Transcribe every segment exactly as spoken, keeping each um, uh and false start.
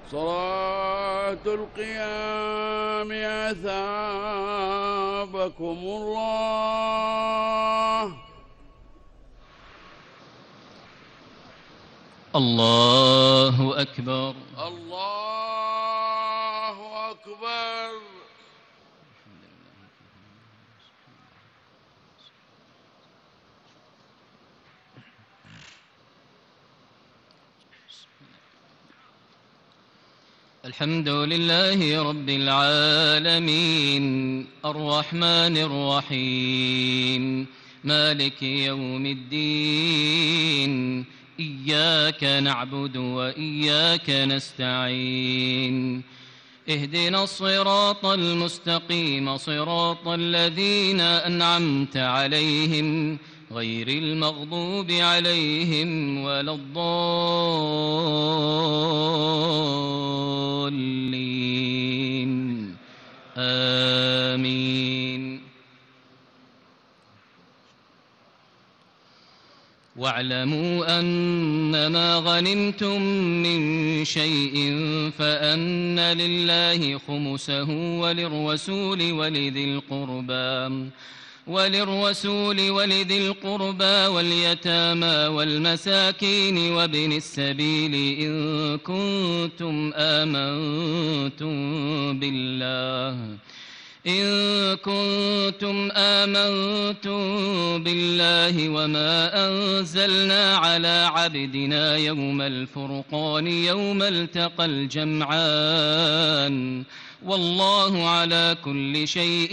صلاة القيام أثابكم الله. الله أكبر. الله أكبر. الحمد لله رب العالمين الرحمن الرحيم مالك يوم الدين إياك نعبد وإياك نستعين اهدنا الصراط المستقيم صراط الذين أنعمت عليهم غير المغضوب عليهم ولا الضالين آمين. واعلموا أنما غنمتم من شيء فأن لله خمسه وللرسول ولذي القربى وللرسول ولذي القربى واليتامى والمساكين وابن السبيل إن كنتم آمنتم بالله إن كنتم آمنتم بالله وما أنزلنا على عبدنا يوم الفرقان يوم التقى الجمعان والله على كل شيء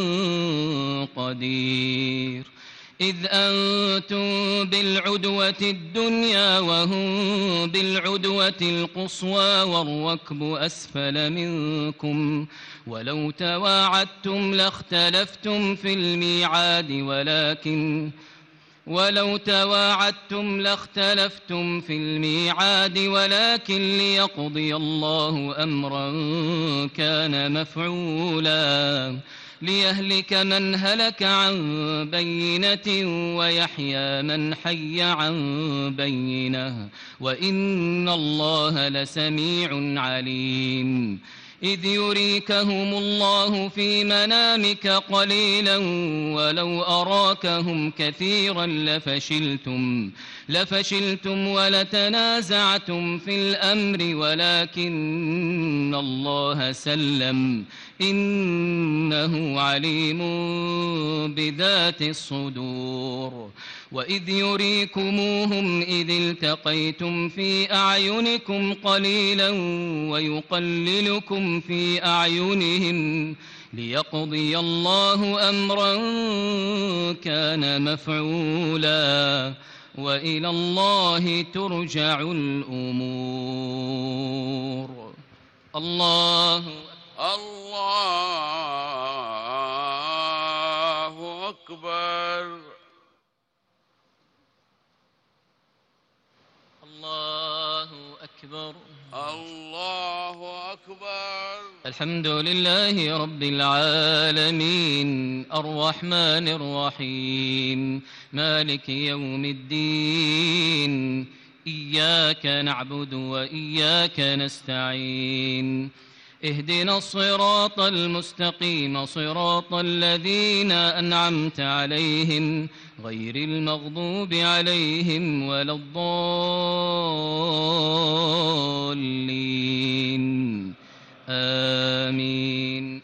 قدير. إذ أنتم بالعدوة الدنيا وهم بالعدوة القصوى والركب أسفل منكم ولو تواعدتم لاختلفتم في الميعاد ولكن ولو تواعدتم لاختلفتم في الميعاد ولكن ليقضي الله أمرا كان مفعولا ليهلك من هلك عن بينة ويحيى من حي عن بينة وإن الله لسميع عليم. إذ يريكهم الله في منامك قليلا ولو أراكهم كثيرا لفشلتم لفشلتم ولتنازعتم في الأمر ولكن الله سلم إنه عليم بذات الصدور. وإذ يريكموهم إذ التقيتم في أعينكم قليلا ويقللكم في أعينهم ليقضي الله أمرا كان مفعولا وإلى الله ترجع الأمور. الله الله أكبر. الله أكبر. الله أكبر. الحمد لله رب العالمين الرحمن الرحيم مالك يوم الدين إياك نعبد وإياك نستعين اهدنا الصراط المستقيم صراط الذين أنعمت عليهم غير المغضوب عليهم ولا الضالين آمين.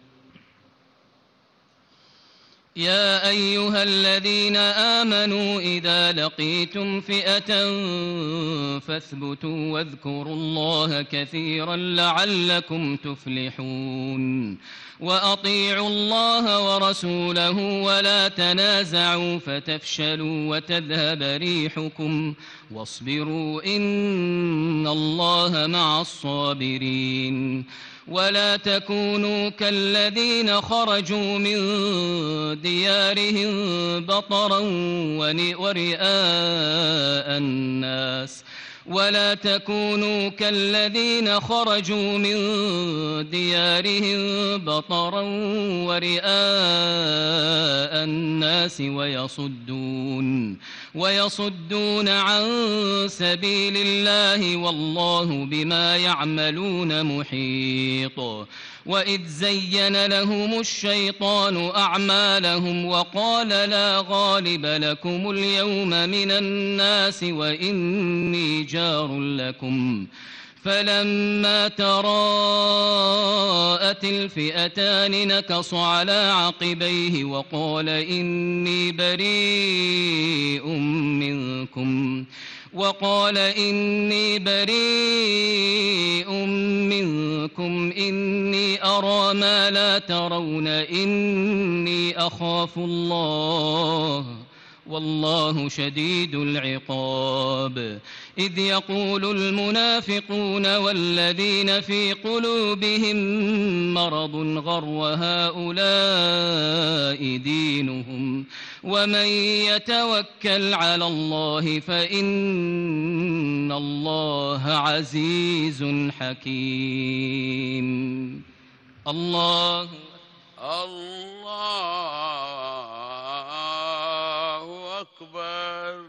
يا أيها الذين آمنوا إذا لقيتم فئة فاثبتوا واذكروا الله كثيرا لعلكم تفلحون. وأطيعوا الله ورسوله ولا تنازعوا فتفشلوا وتذهب ريحكم واصبروا إن الله مع الصابرين. ولا تكونوا كالذين خرجوا من ديارهم بطرا ورئاء الناس ولا تكونوا كالذين خرجوا من ديارهم بطرا ورئاء الناس ويصدون ويصدون عن سبيل الله والله بما يعملون محيط. وإذ زين لهم الشيطان أعمالهم وقال لا غالب لكم اليوم من الناس وإني جار لكم فلما تراءت الفئتان نكص على عقبيه وقال إني بريء منكم وقال إني بريء منكم إني أرى ما لا ترون إني أخاف الله والله شديد العقاب. إذ يقول المنافقون والذين في قلوبهم مرض غر هؤلاء دينهم ومن يتوكل على الله فإن الله عزيز حكيم. الله الله أكبر.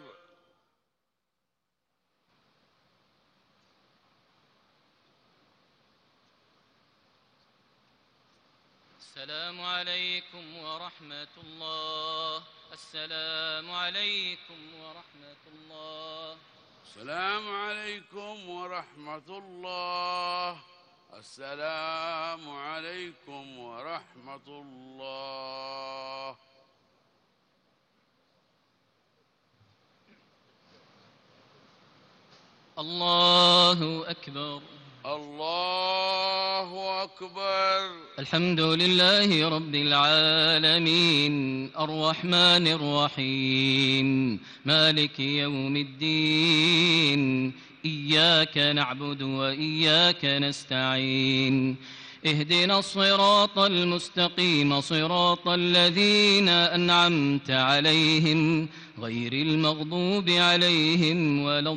السلام عليكم ورحمة الله. السلام عليكم ورحمة الله. السلام عليكم ورحمة الله. السلام عليكم ورحمة الله. الله أكبر. الله أكبر. الحمد لله رب العالمين الرحمن الرحيم مالك يوم الدين إياك نعبد وإياك نستعين اهدنا الصراط المستقيم صراط الذين أنعمت عليهم غير المغضوب عليهم ولا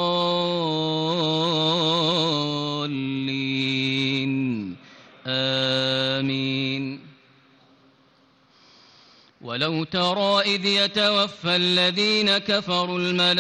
الضالين آمين. ولو ترى إذ يتوفى الذين كفروا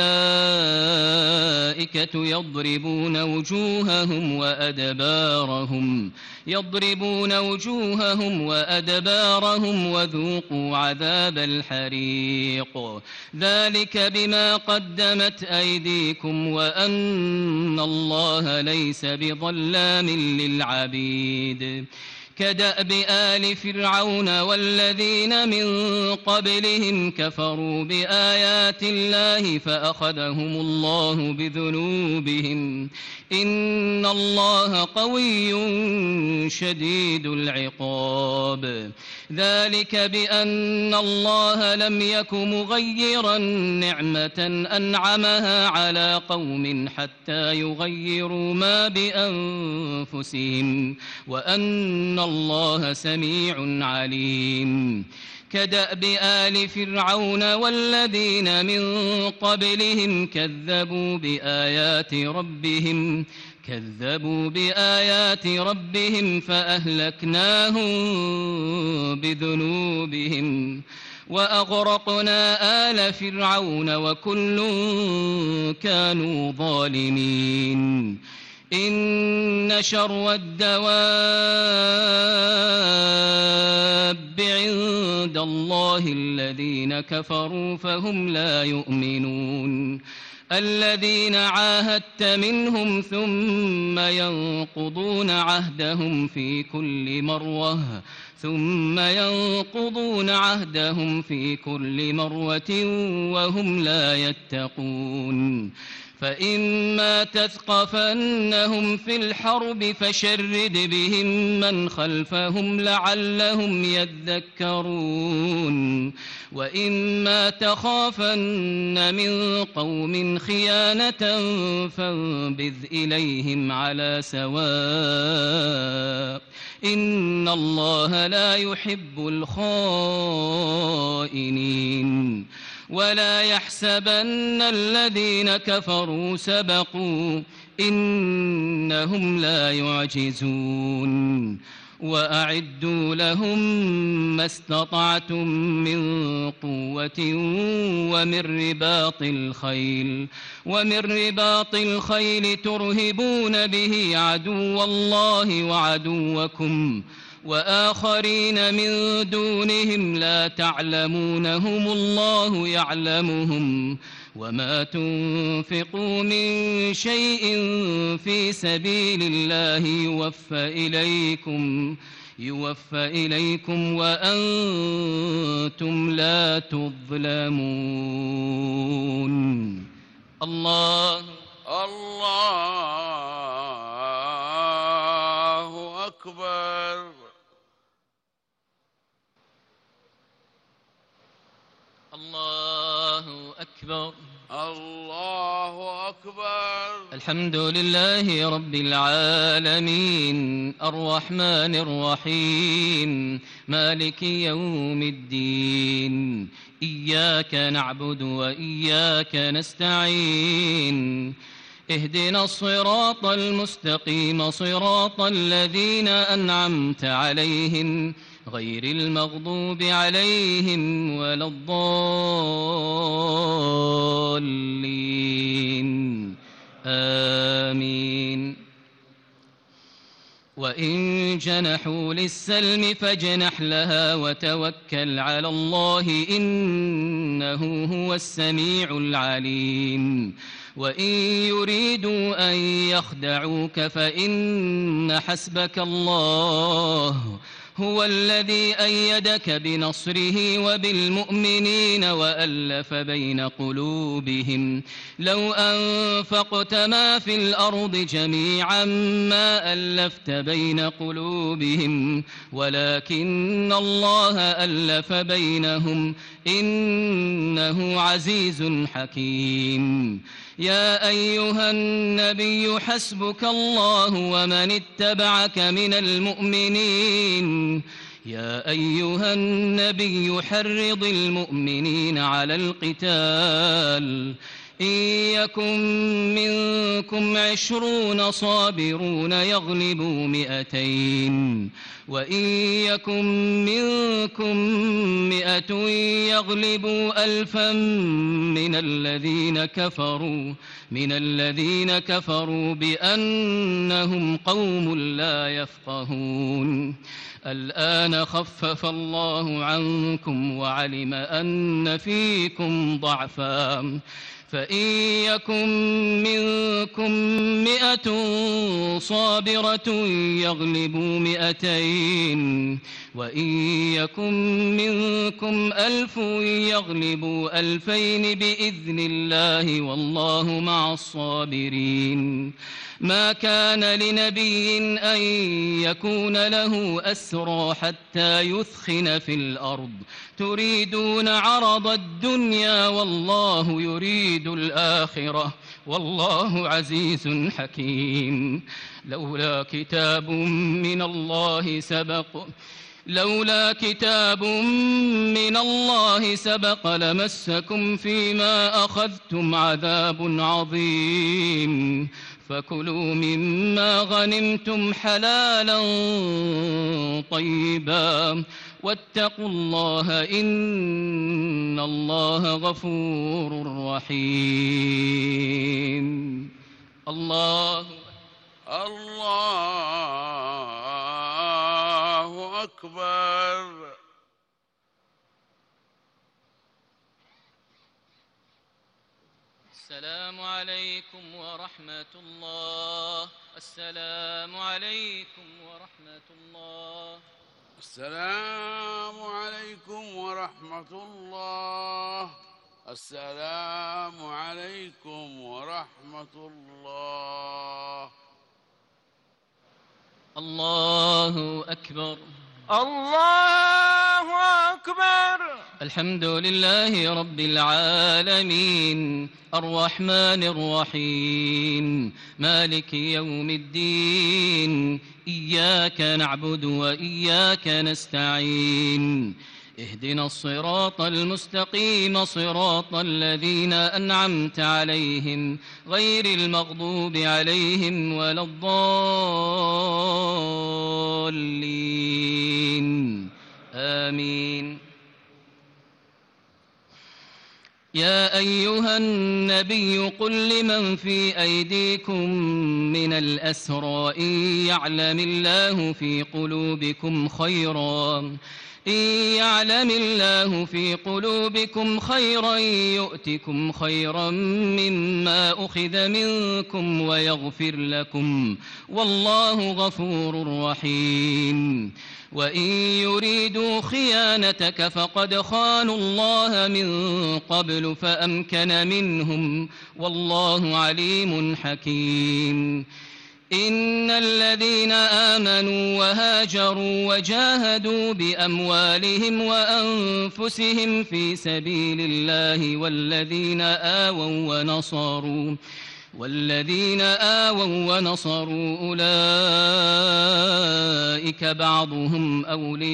الملائكة يضربون وجوههم وأدبارهم يضربون وجوههم وأدبارهم وذوقوا عذاب الحريق ذلك بما قدمت أيديكم وأن الله ليس بظلام للعبيد. كدأب آل فرعون والذين من قبلهم كفروا بآيات الله فأخذهم الله بذنوبهم إن الله قوي شديد العقاب. ذلك بأن الله لم يك مغيرا نعمة أنعمها على قوم حتى يغيروا ما بأنفسهم وأن الله سميع عليم. كدأب آل فرعون والذين من قبلهم كذبوا بآيات ربهم كذبوا بآيات ربهم فأهلكناهم بذنوبهم وأغرقنا آل فرعون وكل كانوا ظالمين. إن شر الدواب عند الله الذين كفروا فهم لا يؤمنون الذين عاهدت منهم ثم ينقضون عهدهم في كل مرة ثم ينقضون عهدهم في كل مرة وهم لا يتقون. فإما تثقفنهم في الحرب فشرد بهم من خلفهم لعلهم يذكرون وإما تخافن من قوم خيانة فانبذ إليهم على سواء إن الله لا يحب الخائنين. ولا يحسبن الذين كفروا سبقوا إنهم لا يعجزون. وأعدوا لهم ما استطعتم من قوة ومن رباط الخيل ومن رباط الخيل ترهبون به عدو الله وعدوكم وآخرين من دونهم لا تعلمونهم الله يعلمهم وما تنفقوا من شيء في سبيل الله يوفى إليكم يوفى إليكم وأنتم لا تظلمون. الله الله أكبر. الله أكبر. الله أكبر. الحمد لله رب العالمين الرحمن الرحيم مالك يوم الدين إياك نعبد وإياك نستعين اهدنا الصراط المستقيم صراط الذين أنعمت عليهم غير المغضوب عليهم ولا الضالين آمين. وإن جنحوا للسلم فاجنح لها وتوكل على الله إنه هو السميع العليم. وإن يريدوا أن يخدعوك فإن حسبك الله هو الذي أيدك بنصره وبالمؤمنين وألف بين قلوبهم لو أنفقت ما في الأرض جميعا ما ألفت بين قلوبهم ولكن الله ألف بينهم إنه عزيز حكيم. يا أيها النبي حسبك الله ومن اتبعك من المؤمنين يا أيها النبي حرض المؤمنين على القتال إن يكن منكم عشرون صابرون يغلبوا مئتين وإن يكن منكم مئة يغلبوا ألفا من الذين كفروا من الذين كفروا بأنهم قوم لا يفقهون. الآن خفف الله عنكم وعلم أن فيكم ضعفا فإن يكن منكم مئة صابرة يغلبوا مئتين وإن يكن منكم ألف يغلبوا ألفين بإذن الله والله مع الصابرين. ما كان لنبي أن يكون له أسرى حتى يثخن في الأرض تريدون عرض الدنيا والله يريد الآخرة والله عزيز حكيم. لولا كتاب من الله سبق لولا كتاب من الله سبق لمسكم فيما أخذتم عذاب عظيم. فكلوا مما غنمتم حلالا طيبا واتقوا الله إن الله غفور رحيم. الله الله أكبر. السلام عليكم ورحمة الله. السلام عليكم ورحمة الله. السلام عليكم ورحمة الله. السلام عليكم ورحمة الله. الله أكبر. الله أكبر. الحمد لله رب العالمين الرحمن الرحيم مالك يوم الدين إياك نعبد وإياك نستعين اهدنا الصراط المستقيم صراط الذين أنعمت عليهم غير المغضوب عليهم ولا الضالين آمين. يا أيها النبي قل لمن في أيديكم من الأسرى إن يعلم الله في قلوبكم خيرا إن يعلم الله في قلوبكم خيرا يؤتكم خيرا مما أخذ منكم ويغفر لكم والله غفور رحيم. وإن يريدوا خيانتك فقد خانوا الله من قبل فأمكن منهم والله عليم حكيم. إن الذين آمنوا وهاجروا وجاهدوا بأموالهم وأنفسهم في سبيل الله والذين آووا ونصروا والذين آووا ونصروا أولئك بعضهم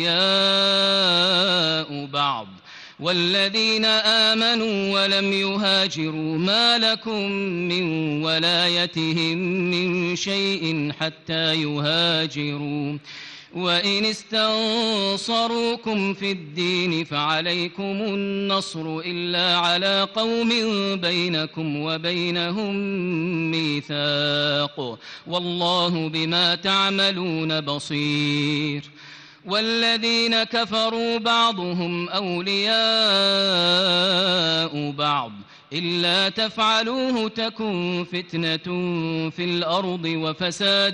أولياء بعض والذين آمنوا ولم يهاجروا ما لكم من ولايتهم من شيء حتى يهاجروا وإن استنصروكم في الدين فعليكم النصر إلا على قوم بينكم وبينهم ميثاق والله بما تعملون بصير. والذين كفروا بعضهم أولياء بعض إلا تفعلوه تكن فتنة في الأرض وفساد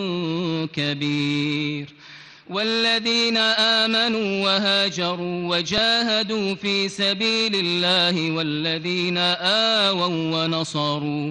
كبير. والذين آمنوا وهاجروا وجاهدوا في سبيل الله والذين آووا ونصروا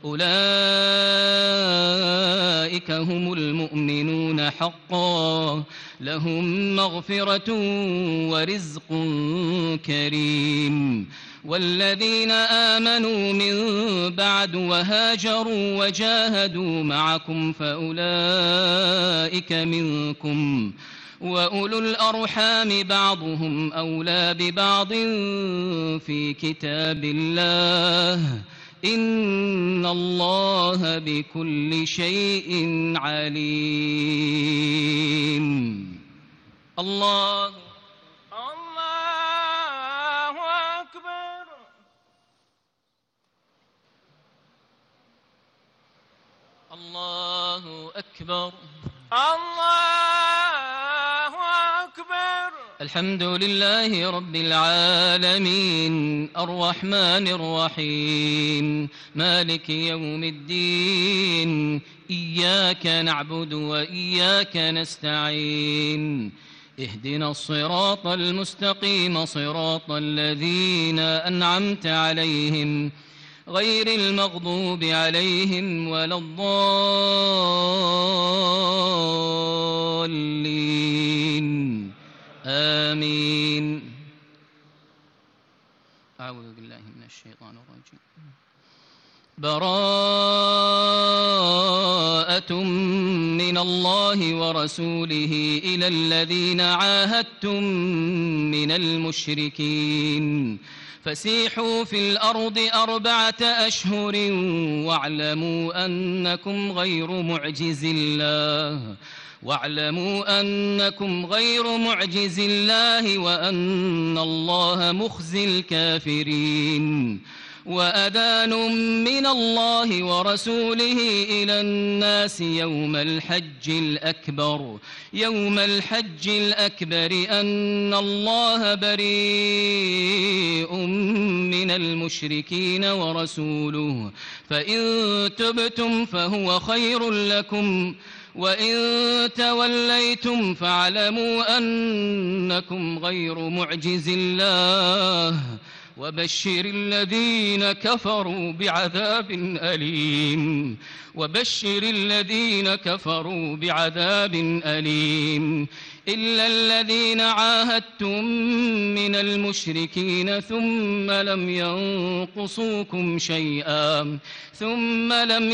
أولئك هم المؤمنون حقا لهم مغفرة ورزق كريم. والذين آمنوا من بعد وهاجروا وجاهدوا معكم فأولئك منكم وأولو الأرحام بعضهم أولى ببعض في كتاب الله إن الله بكل شيء عليم. الله الله أكبر. الله أكبر. الله أكبر. الحمد لله رب العالمين الرحمن الرحيم مالك يوم الدين إياك نعبد وإياك نستعين اهدنا الصراط المستقيم صراط الذين أنعمت عليهم غير المغضوب عليهم ولا الضالين آمين. أعوذ بالله من الشيطان الرجيم. براءة من الله ورسوله إلى الذين عاهدتم من المشركين فسيحوا في الأرض أربعة أشهر واعلموا أنكم غير معجز الله واعلموا أنكم غير معجز الله وأن الله مخزي الكافرين. وأذان من الله ورسوله إلى الناس يوم الحج الأكبر يوم الحج الأكبر أن الله بريء من المشركين ورسوله فإن تبتم فهو خير لكم وإن توليتم فاعلموا أنكم غير معجز الله وبشر الذين كفروا بعذاب أليم وبشر الذين كفروا بعذاب أليم إلا الذين عاهدتم من المشركين ثم لم ينقصوكم شيئا ثم لم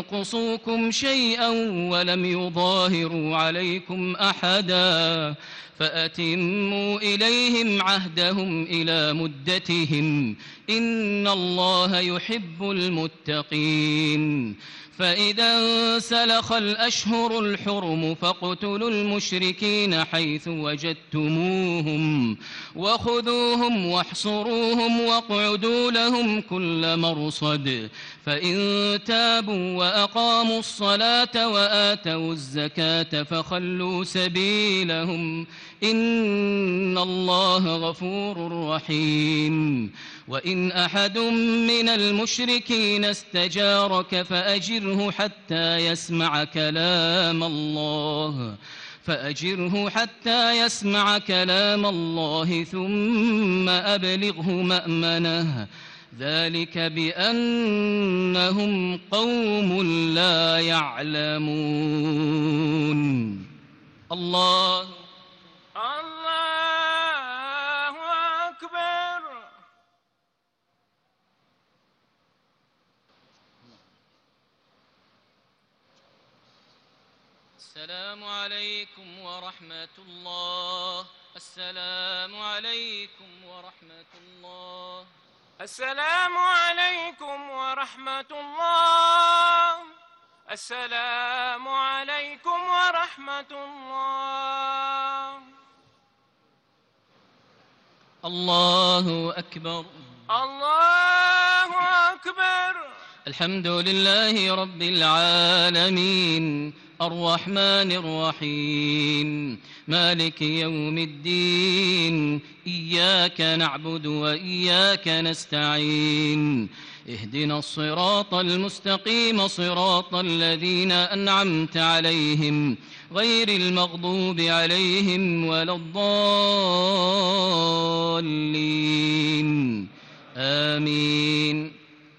ينقصوكم شيئا ولم يظاهروا عليكم أحدا فأتموا إليهم عهدهم إلى مدتهم إن الله يحب المتقين فإذا انسلخ الأشهر الحرم فاقتلوا المشركين حيث وجدتموهم وخذوهم واحصروهم واقعدوا لهم كل مرصد فإن تابوا وأقاموا الصلاة وآتوا الزكاة فخلوا سبيلهم إن الله غفور رحيم وإن أحد من المشركين استجارك فأجره حتى يسمع كلام الله فأجره حتى يسمع كلام الله ثم أبلغه مأمنه ذلك بأنهم قوم لا يعلمون. الله الله أكبر. السلام عليكم ورحمة الله. السلام عليكم ورحمة الله. السلام عليكم ورحمة الله. السلام عليكم ورحمة الله. الله أكبر. الله أكبر. الحمد لله رب العالمين الرحمن الرحيم مالك يوم الدين إياك نعبد وإياك نستعين اهدنا الصراط المستقيم صراط الذين أنعمت عليهم غير المغضوب عليهم ولا الضالين آمين.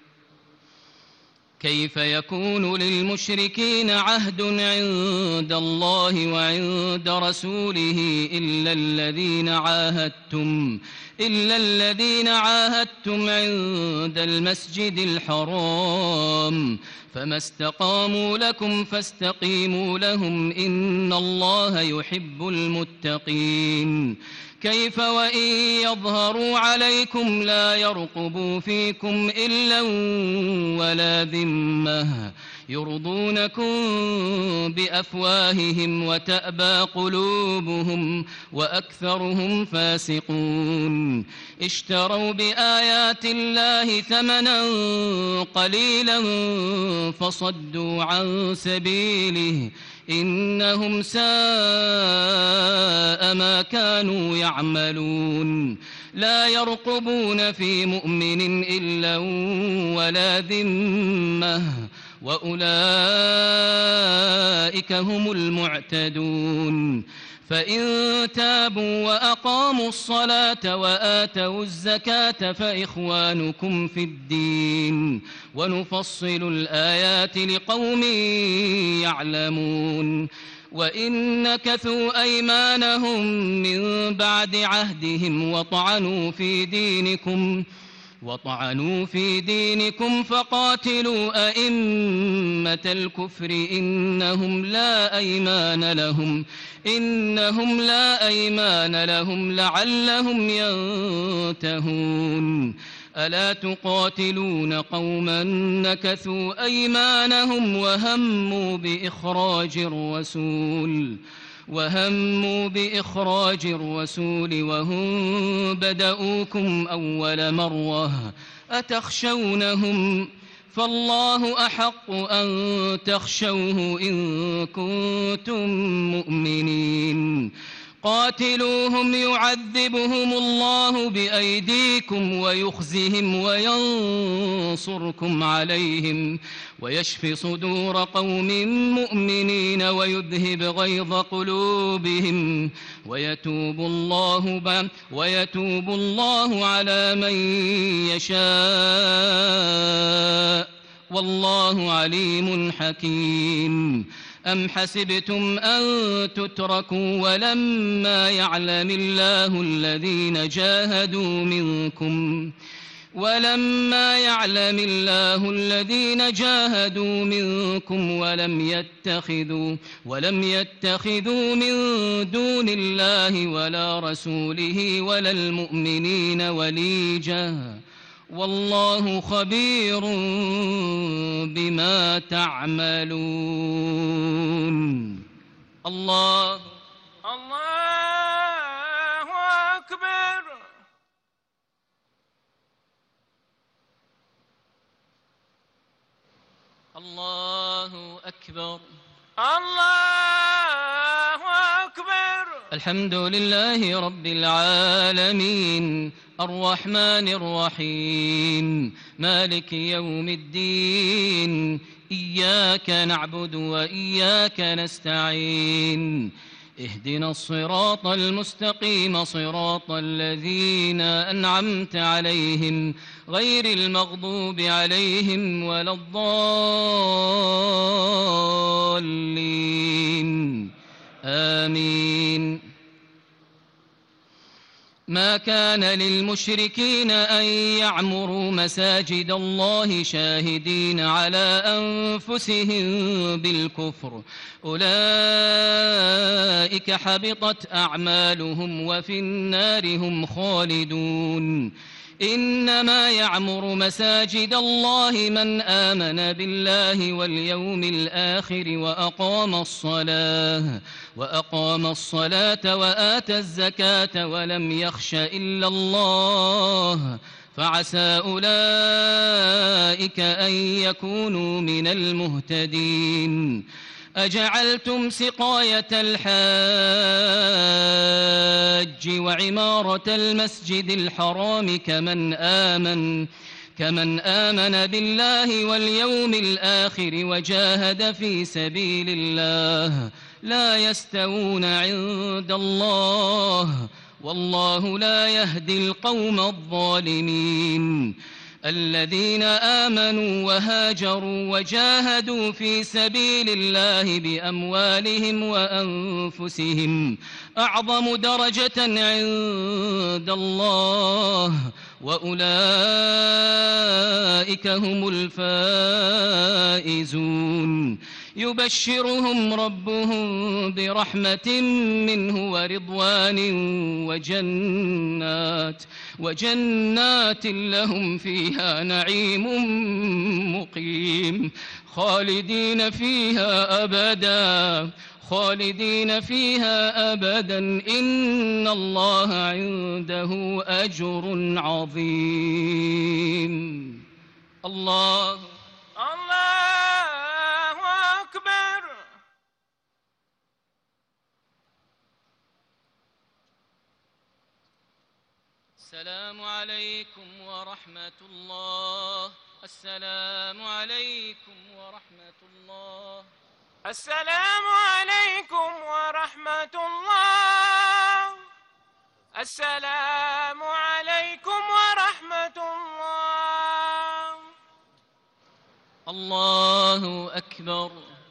كيف يكون للمشركين عهد عند الله وعند رسوله إلا الذين عاهدتم إلا الذين عاهدتم عند المسجد الحرام فما استقاموا لكم فاستقيموا لهم إن الله يحب المتقين. كيف وإن يظهروا عليكم لا يرقبوا فيكم إلا ولا ذمة يرضونكم بأفواههم وتأبى قلوبهم وأكثرهم فاسقون. اشتروا بآيات الله ثمنا قليلا فصدوا عن سبيله إنهم ساء ما كانوا يعملون. لا يرقبون في مؤمن إلا ولا ذمة وأولئك هم المعتدون. فإن تابوا وأقاموا الصلاة وآتوا الزكاة فإخوانكم في الدين ونفصل الآيات لقوم يعلمون. وإن نكثوا أيمانهم من بعد عهدهم وطعنوا في دينكم وطعنوا في دينكم فقاتلوا أئمة الكفر إنهم لا أيمان لهم إنهم لا أيمان لهم لعلهم ينتهون. ألا تقاتلون قوما نكثوا أيمانهم وهموا بإخراج الرسول وهموا بإخراج الرسول وهم بدؤوكم أول مرة أتخشونهم فالله أحق أن تخشوه إن كنتم مؤمنين. قاتلوهم يعذبهم الله بأيديكم ويخزهم وينصركم عليهم ويشف صدور قوم مؤمنين ويذهب غيظ قلوبهم ويتوب الله ويتوب الله على من يشاء والله عليم حكيم. أم حسبتم أن تتركوا ولما يعلم الله الذين جاهدوا منكم ولما يعلم الله الذين جاهدوا منكم ولم يتخذوا ولم يتخذوا من دون الله ولا رسوله ولا المؤمنين وليجا والله خبير بما تعملون. الله الله أكبر. الله أكبر. الله أكبر. الحمد لله رب العالمين الرحمن الرحيم مالك يوم الدين إياك نعبد وإياك نستعين اهدنا الصراط المستقيم صراط الذين أنعمت عليهم غير المغضوب عليهم ولا الضالين آمين. ما كان للمشركين أن يعمروا مساجد الله شاهدين على أنفسهم بالكفر أولئك حبطت أعمالهم وفي النار هم خالدون. إنما يعمر مساجد الله من آمن بالله واليوم الآخر وأقام الصلاة وأقام الصلاة وآتى الزكاة ولم يخش إلا الله فعسى أولئك أن يكونوا من المهتدين. أجعلتم سقاية الحاج وعمارة المسجد الحرام كمن آمن كمن آمن بالله واليوم الآخر وجاهد في سبيل الله لا يستوون عند الله والله لا يهدي القوم الظالمين. الذين آمنوا وهاجروا وجاهدوا في سبيل الله بأموالهم وأنفسهم أعظم درجة عند الله وأولئك هم الفائزون. يبشرهم ربهم برحمة منه ورضوان وجنات وجنات لهم فيها نعيم مقيم خالدين فيها أبدا خالدين فيها أبدا إن الله عنده أجر عظيم. الله الله أكبر. السلام عليكم ورحمة الله. السلام عليكم ورحمة الله. السلام عليكم ورحمة الله. السلام عليكم ورحمة الله. الله أكبر.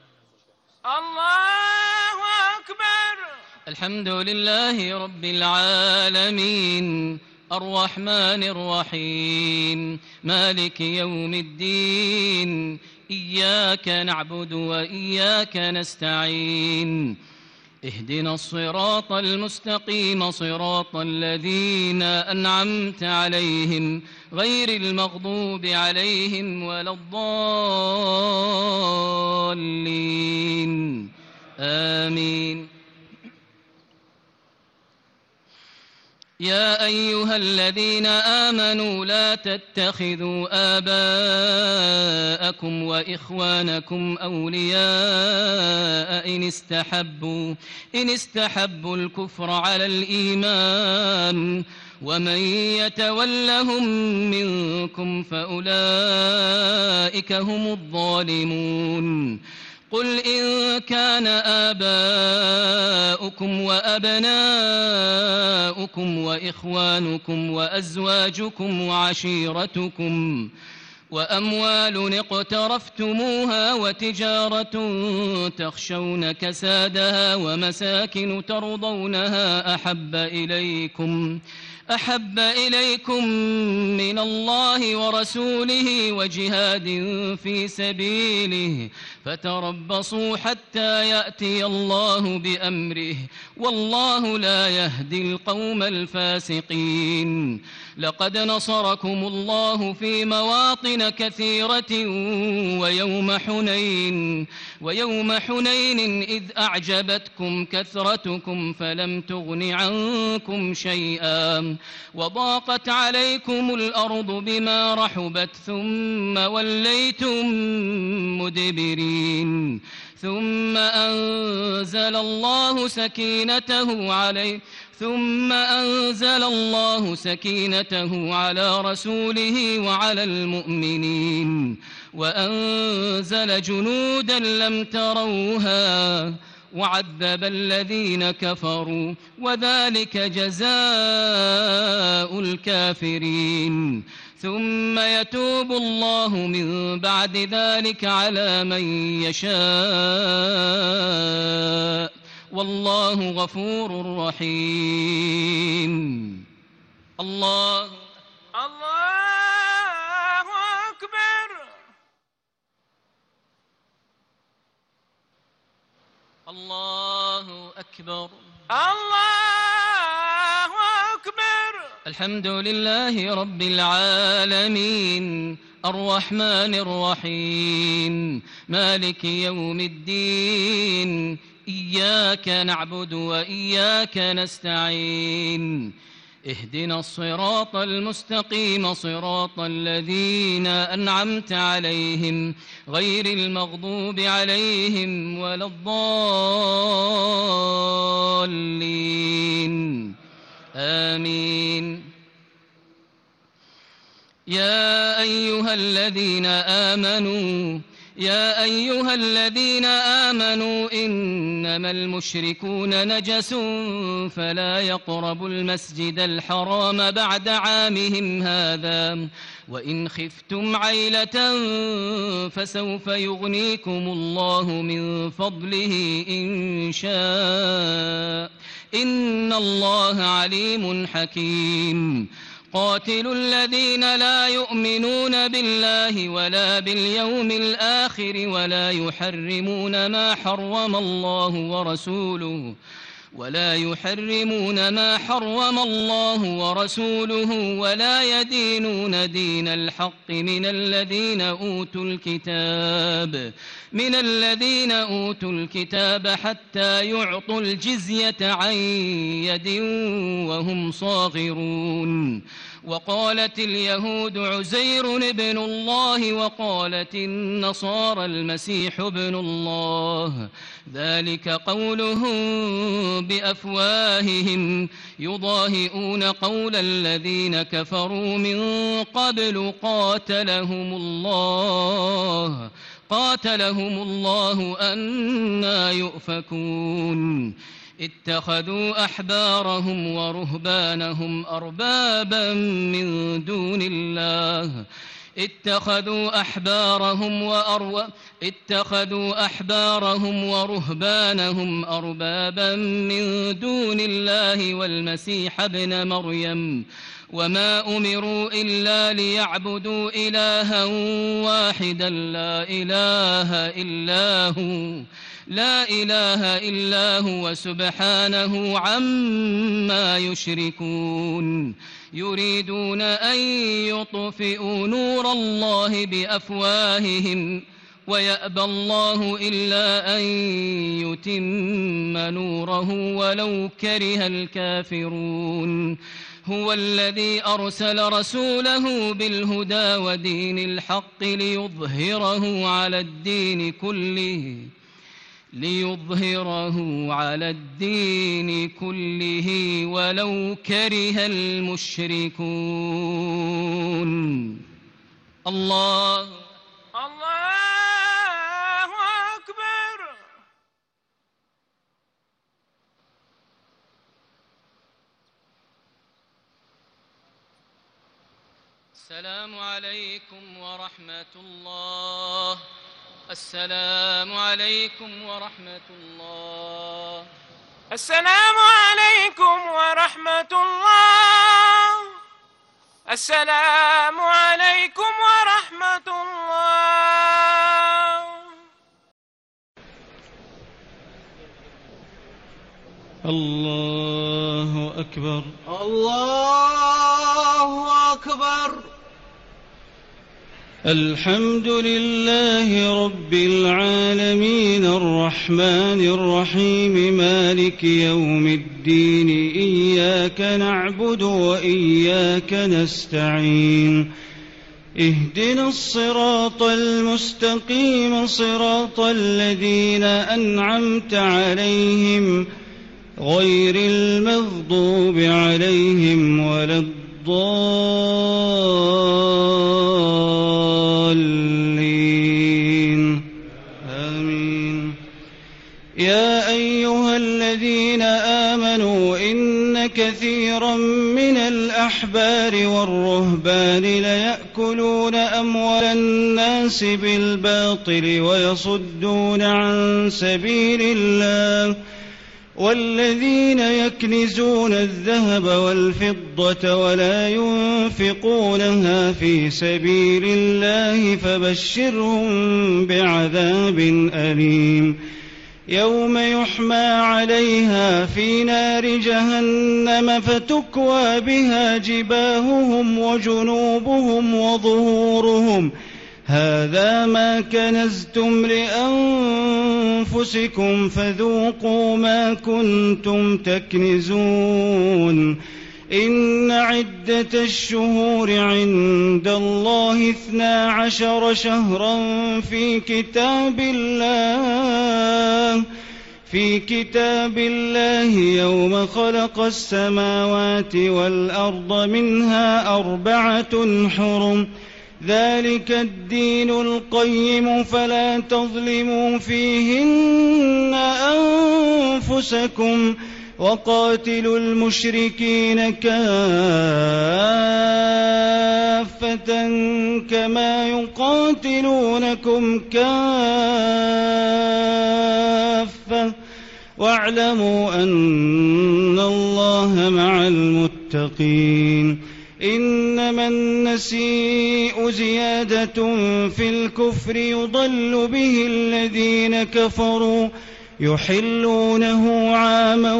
الله أكبر. الحمد لله رب العالمين الرحمن الرحيم مالك يوم الدين إياك نعبد وإياك نستعين اهدنا الصراط المستقيم صراط الذين أنعمت عليهم غير المغضوب عليهم ولا الضالين آمين. يا أيها الذين آمنوا لا تتخذوا آباءكم وإخوانكم أولياء إن استحبوا إن استحبوا الكفر على الإيمان ومن يتولهم منكم فأولئك هم الظالمون. قل إن كان آباؤكم وأبناؤكم وإخوانكم وأزواجكم وعشيرتكم وأموال اقترفتموها وتجارة تخشون كسادها ومساكن ترضونها أحب إليكم أحب إليكم من الله ورسوله وجهاد في سبيله فتربصوا حتى يأتي الله بأمره والله لا يهدي القوم الفاسقين. لقد نصركم الله في مواطن كثيرة ويوم حنين ويوم حنين إذ أعجبتكم كثرتكم فلم تغن عنكم شيئا وضاقت عليكم الأرض بما رحبت ثم وليتم مدبرين ثم أنزل الله سكينته عليه ثم أنزل الله سكينته على رسوله وعلى المؤمنين وأنزل جنودا لم تروها وعذب الذين كفروا وذلك جزاء الكافرين. ثم يتوب الله من بعد ذلك على من يشاء والله غفور رحيم. الله الله أكبر. الله أكبر. الله أكبر. الحمد لله رب العالمين الرحمن الرحيم مالك يوم الدين إياك نعبد وإياك نستعين اهدنا الصراط المستقيم صراط الذين أنعمت عليهم غير المغضوب عليهم ولا الضالين آمين. يا أيها الذين آمنوا يا أيها الذين آمنوا إنما المشركون نجس فلا يقربوا المسجد الحرام بعد عامهم هذا وإن خفتم عيلة فسوف يغنيكم الله من فضله إن شاء إن الله عليم حكيم. قاتلوا الذين لا يؤمنون بالله ولا باليوم الآخر ولا يحرمون ما حرم الله ورسوله ولا يحرمون ما حرم الله ورسوله ولا يدينون دين الحق من الذين أوتوا الكتاب من الذين أوتوا الكتاب حتى يعطوا الجزية عن يد وهم صاغرون. وقالت اليهود عزير ابن الله وقالت النصارى المسيح ابن الله ذلك قولهم بأفواههم يضاهئون قول الذين كفروا من قبل قاتلهم الله قاتلهم الله أنى يؤفكون. اتخذوا أحبارهم ورهبانهم أربابا من دون الله اتخذوا أحبارهم وأرو اتخذوا أحبارهم ورهبانهم أربابا من دون الله والمسيح ابن مريم وما أمروا إلا ليعبدوا إلها واحدا لا إله إلا هو لا إله إلا هو سبحانه عما يشركون. يريدون أن يطفئوا نور الله بأفواههم ويأبى الله إلا أن يتم نوره ولو كره الكافرون. هو الذي أرسل رسوله بالهدى ودين الحق ليظهره على الدين كله ليظهره على الدين كله ولو كره المشركون. الله الله أكبر. السلام عليكم ورحمة الله. السلام عليكم ورحمة الله. السلام عليكم ورحمة الله. السلام عليكم ورحمة الله. الله أكبر. الله أكبر. الحمد لله رب العالمين الرحمن الرحيم مالك يوم الدين إياك نعبد وإياك نستعين اهدنا الصراط المستقيم صراط الذين أنعمت عليهم غير المغضوب عليهم ولا الضالين آمين. يا أيها الذين آمنوا إن كثيرا من الأحبار والرهبان ليأكلون أموال الناس بالباطل ويصدون عن سبيل الله والذين يكنزون الذهب والفضة ولا ينفقونها في سبيل الله فبشرهم بعذاب أليم يوم يحمى عليها في نار جهنم فتكوى بها جباههم وجنوبهم وظهورهم هذا ما كنزتم لأنفسكم فذوقوا ما كنتم تكنزون. إن عدة الشهور عند الله اثنا عشر شهرا في كتاب الله في كتاب الله يوم خلق السماوات والأرض منها أربعة حرم ذلك الدين القيم فلا تظلموا فيهن أنفسكم وقاتلوا المشركين كافة كما يقاتلونكم كافة واعلموا أن الله مع المتقين. إنما النسيء زيادة في الكفر يضل به الذين كفروا يحلونه عاما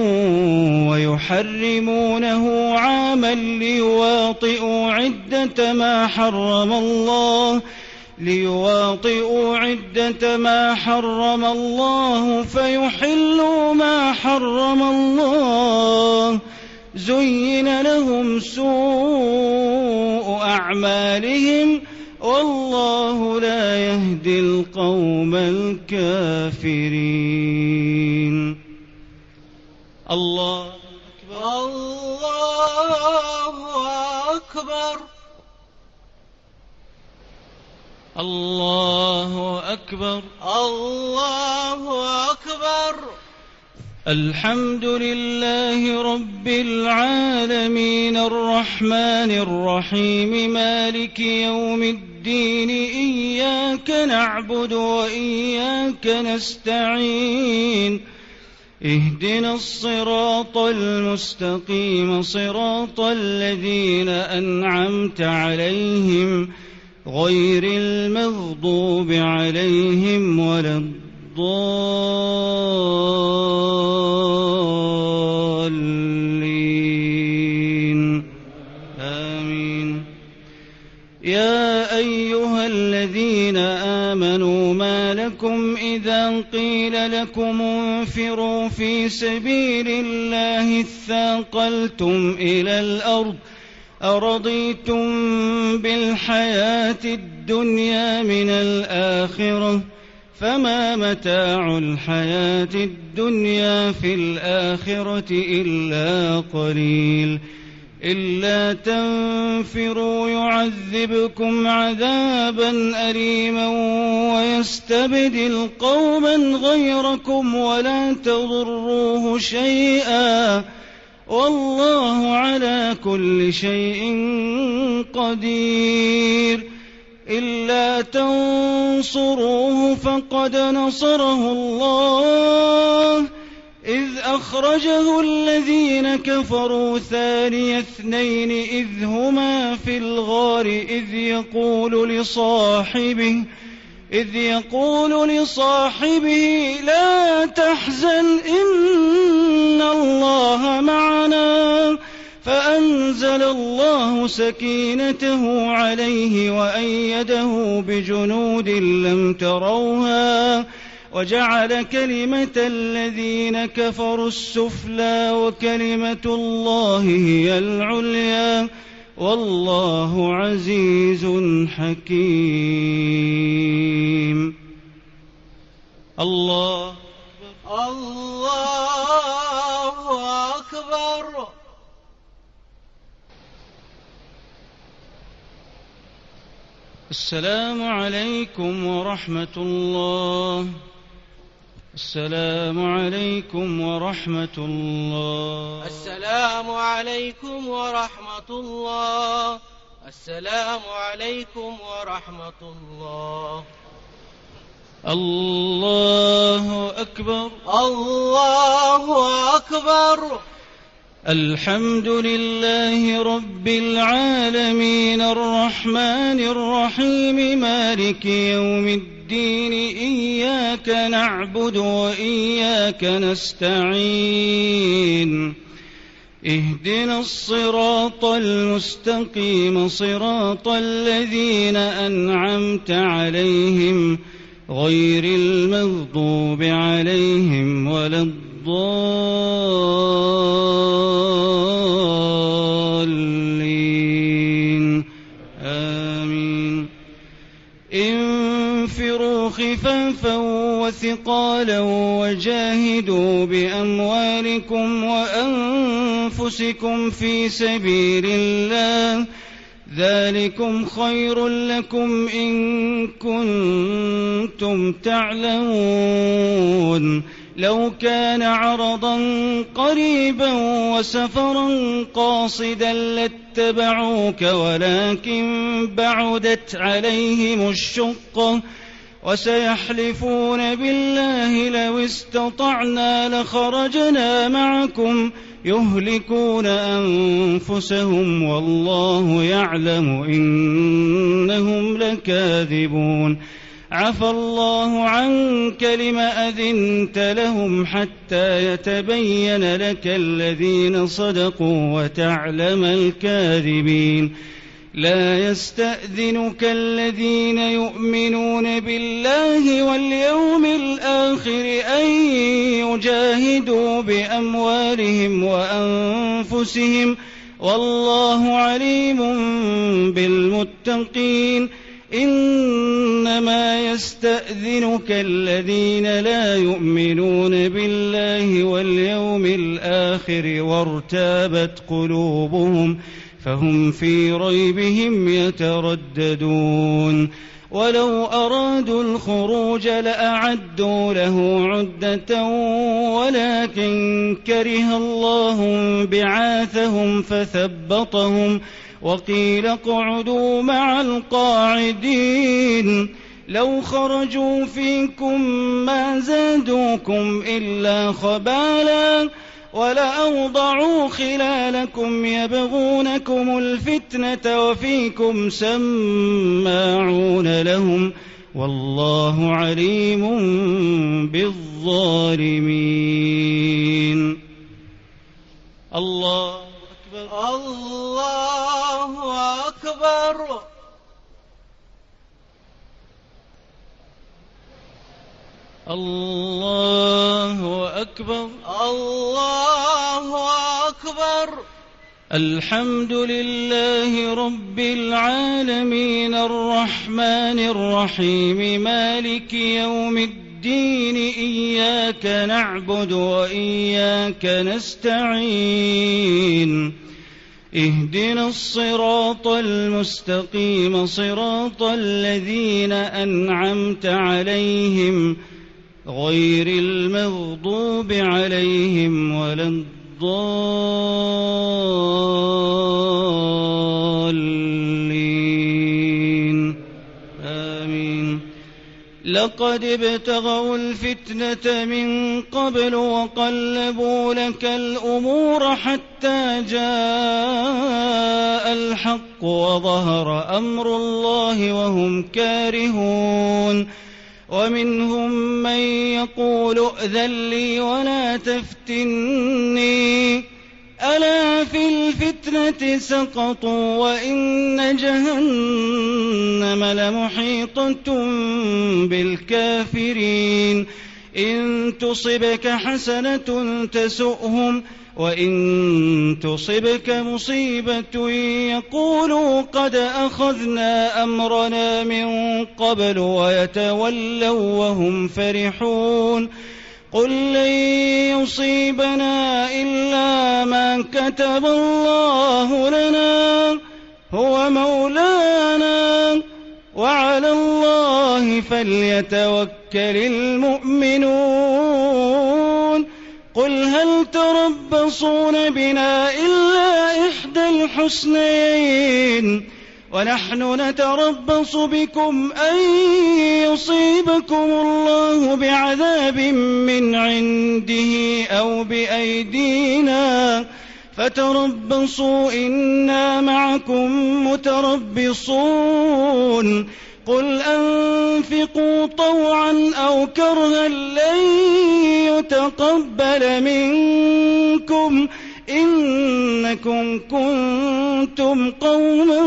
ويحرمونه عاما ليواطئوا عدة ما حرم الله ليواطئوا عدة ما حرم الله فيحلوا ما حرم الله زين لهم سوء أعمالهم والله لا يهدي القوم الكافرين. الله أكبر. الله أكبر. الله أكبر. الله أكبر. الحمد لله رب العالمين الرحمن الرحيم مالك يوم الدين إياك نعبد وإياك نستعين اهدنا الصراط المستقيم صراط الذين أنعمت عليهم غير المغضوب عليهم ولا الضالين آمين. يا أيها الذين آمنوا ما لكم إذا قيل لكم انفروا في سبيل الله اثاقلتم إلى الأرض أرضيتم بالحياة الدنيا من الآخرة فما متاع الحياة الدنيا في الآخرة إلا قليل إلا تنفروا يعذبكم عذابا أليما ويستبدل قوما غيركم ولا تضروه شيئا والله على كل شيء قدير. إلا تنصروه فقد نصره الله إذ أخرجه الذين كفروا ثاني اثنين إذ هما في الغار إذ يقول لصاحبه إذ يقول لصاحبه لا تحزن إن الله معنا فأنزل الله سكينته عليه وأيده بجنود لم تروها وجعل كلمة الذين كفروا السفلى وكلمة الله هي العليا والله عزيز حكيم. الله الله أكبر. السلام عليكم ورحمة الله. السلام عليكم ورحمة الله. السلام عليكم ورحمة الله. السلام عليكم ورحمة الله. الله أكبر. الله أكبر. الحمد لله رب العالمين الرحمن الرحيم مالك يوم الدين إياك نعبد وإياك نستعين اهدنا الصراط المستقيم صراط الذين أنعمت عليهم غير المغضوب عليهم ولا الضالين آمين. انفروا خفافا وثقالا وجاهدوا بأموالكم وأنفسكم في سبيل الله ذلكم خير لكم إن كنتم تعلمون. لو كان عرضا قريبا وسفرا قاصدا لاتبعوك ولكن بعدت عليهم الشقة وسيحلفون بالله لو استطعنا لخرجنا معكم يهلكون أنفسهم والله يعلم إنهم لكاذبون. عفى الله عنك لم أذنت لهم حتى يتبين لك الذين صدقوا وتعلم الكاذبين. لا يستأذنك الذين يؤمنون بالله واليوم الآخر أن يجاهدوا بأموالهم وأنفسهم والله عليم بالمتقين. إنما يستأذنك الذين لا يؤمنون بالله واليوم الآخر وارتابت قلوبهم فهم في ريبهم يترددون. ولو أرادوا الخروج لأعدوا له عدة ولكن كره الله بعاثهم فثبطهم وقيل اقعدوا مع القاعدين. لو خرجوا فيكم ما زادوكم إلا خبالا ولأوضعوا خلالكم يبغونكم الفتنة وفيكم سماعون لهم والله عليم بالظالمين. الله أكبر. الله أكبر. الله أكبر. الله أكبر. الحمد لله رب العالمين الرحمن الرحيم مالك يوم الدين إياك نعبد وإياك نستعين اهدنا الصراط المستقيم صراط الذين أنعمت عليهم غير المغضوب عليهم ولا الضالين آمين. لقد ابتغوا الفتنة من قبل وقلبوا لك الأمور حتى جاء الحق وظهر أمر الله وهم كارهون ومنهم من يقول ائذن لي ولا تفتني ألا في الفتنة سقطوا وإن جهنم لمحيطة بالكافرين إن تصبك حسنة تسؤهم وإن تصبك مصيبة يقولوا قد أخذنا أمرنا من قبل ويتولوا وهم فرحون قل لن يصيبنا إلا ما كتب الله لنا هو مولانا وعلى الله فليتوكل المؤمنون قل هل تربصون بنا إلا إحدى الحسنيين ونحن نتربص بكم أن يصيبكم الله بعذاب من عنده أو بأيدينا فتربصوا إنا معكم متربصون قل أنفقوا طوعا أو كرها لن يتقبل منكم إنكم كنتم قوما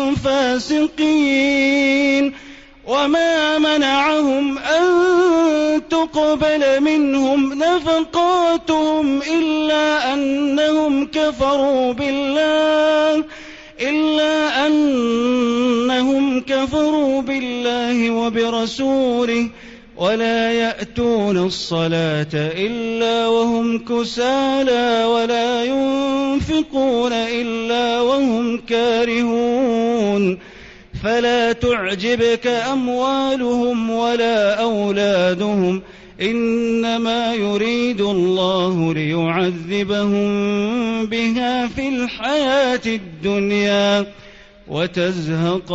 فاسقين وما منعهم أن تقبل منهم نفقاتهم إلا أنهم كفروا بالله إلا أنهم كفروا بالله وبرسوله ولا يأتون الصلاة إلا وهم كسالى ولا ينفقون إلا وهم كارهون فلا تعجبك أموالهم ولا أولادهم إنما يريد الله ليعذبهم بها في الحياة الدنيا وتزهق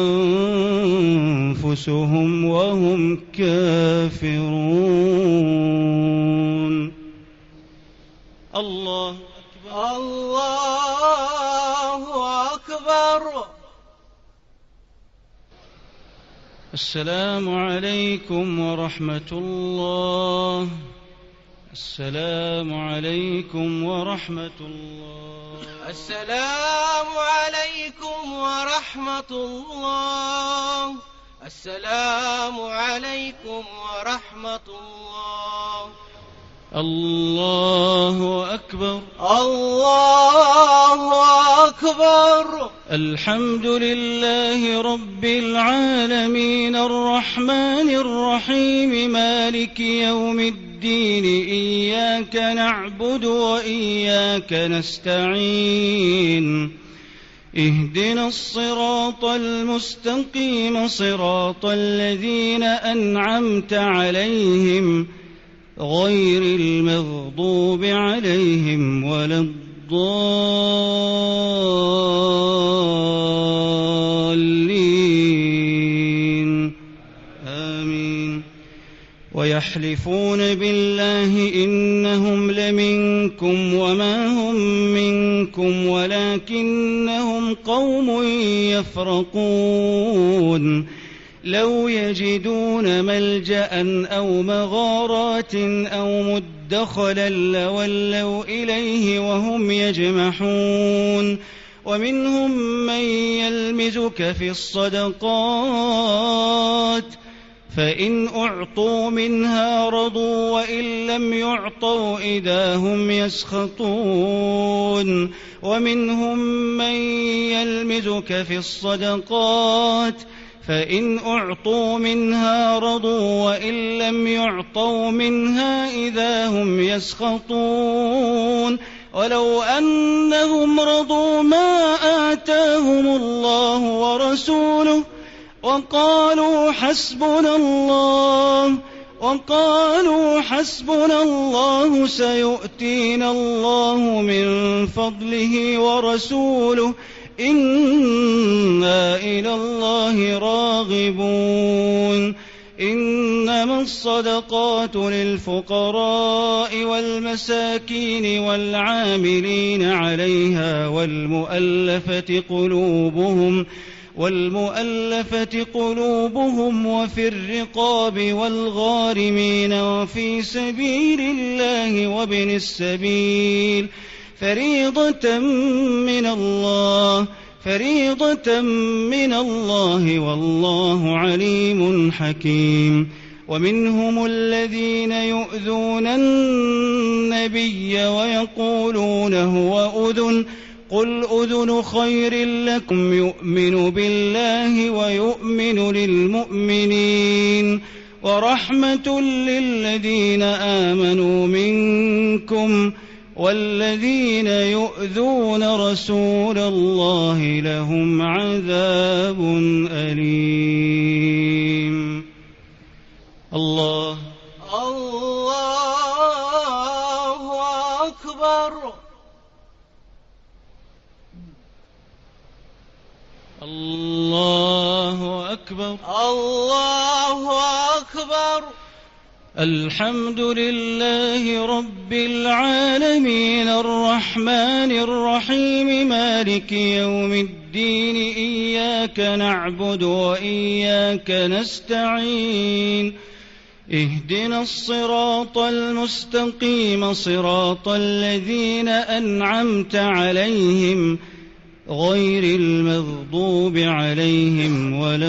أنفسهم وهم كافرون. الله أكبر الله أكبر. السلام عليكم ورحمة الله. السلام عليكم ورحمة الله. السلام عليكم ورحمة الله. السلام عليكم ورحمة الله. الله أكبر. الله أكبر. الحمد لله رب العالمين الرحمن الرحيم مالك يوم الدين إياك نعبد وإياك نستعين اهدنا الصراط المستقيم صراط الذين أنعمت عليهم غير المغضوب عليهم ولا الضالين آمين. ويحلفون بالله إنهم لمنكم وما هم منكم ولكنهم قوم يفرقون لو يجدون ملجأ أو مغارات أو مدخلا لولوا إليه وهم يجمحون ومنهم من يلمزك في الصدقات فإن أعطوا منها رضوا وإن لم يعطوا إذا هم يسخطون ومنهم من يلمزك في الصدقات فإن أعطوا منها رضوا وإن لم يعطوا منها إذا هم يسخطون ولو أنهم رضوا ما آتاهم الله ورسوله وقالوا حسبنا الله وقالوا حسبنا الله سيؤتينا الله من فضله ورسوله إنا إلى الله راغبون إنما الصدقات للفقراء والمساكين والعاملين عليها والمؤلفة قلوبهم والمؤلفة قلوبهم وفي الرقاب والغارمين وفي سبيل الله وابن السبيل فريضة من الله فريضة من الله والله عليم حكيم. ومنهم الذين يؤذون النبي ويقولون هو أذن قل أذن خير لكم يؤمن بالله ويؤمن للمؤمنين ورحمة للذين آمنوا منكم والذين يؤذون رسول الله لهم عذاب أليم. الله الله أكبر. الله أكبر. الله أكبر. الحمد لله رب العالمين الرحمن الرحيم مالك يوم الدين إياك نعبد وإياك نستعين اهدنا الصراط المستقيم صراط الذين أنعمت عليهم غير المغضوب عليهم ولا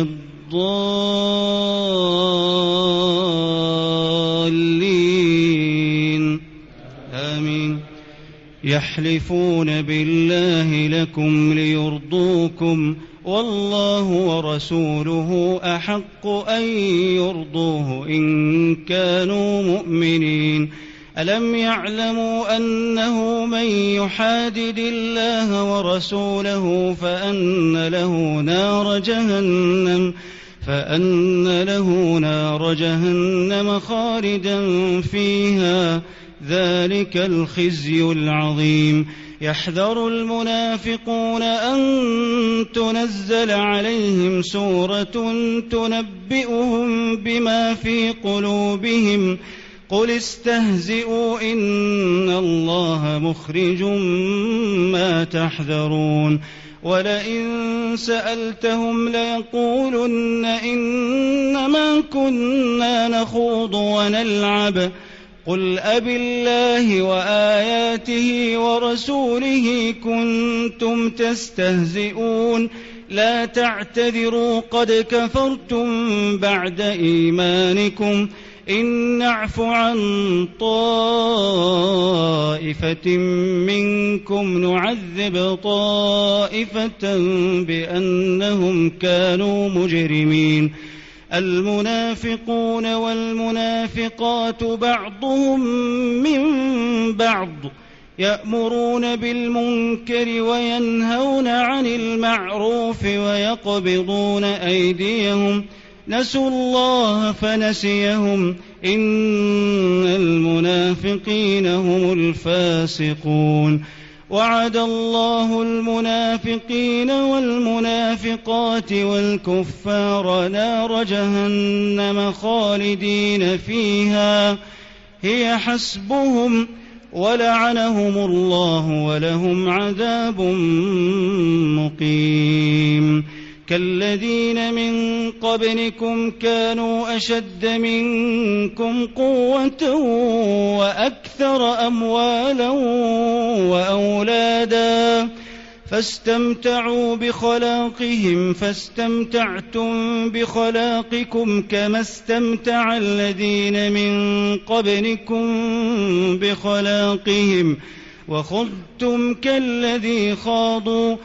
الضالين آمين. يحلفون بالله لكم ليرضوكم والله ورسوله أحق أن يرضوه إن كانوا مؤمنين. ألم يعلموا أنه من يحادد الله ورسوله فأن له نار جهنم فأن له نار جهنم خالدا فيها ذلك الخزي العظيم. يحذر المنافقون أن تنزل عليهم سورة تنبئهم بما في قلوبهم قل استهزئوا إن الله مخرج ما تحذرون. ولئن سألتهم ليقولن إنما كنا نخوض ونلعب قل أبالله وآياته ورسوله كنتم تستهزئون لا تعتذروا قد كفرتم بعد إيمانكم إن نعف عن طائفة منكم نعذب طائفة بأنهم كانوا مجرمين. المنافقون والمنافقات بعضهم من بعض يأمرون بالمنكر وينهون عن المعروف ويقبضون أيديهم نسوا الله فنسيهم إن المنافقين هم الفاسقون. وعد الله المنافقين والمنافقات والكفار نار جهنم خالدين فيها هي حسبهم ولعنهم الله ولهم عذاب مقيم. كالذين من قبلكم كانوا أشد منكم قوة وأكثر أموالا وأولادا فاستمتعوا بخلاقهم فاستمتعتم بخلاقكم كما استمتع الذين من قبلكم بخلاقهم وخضتم كالذي خاضوا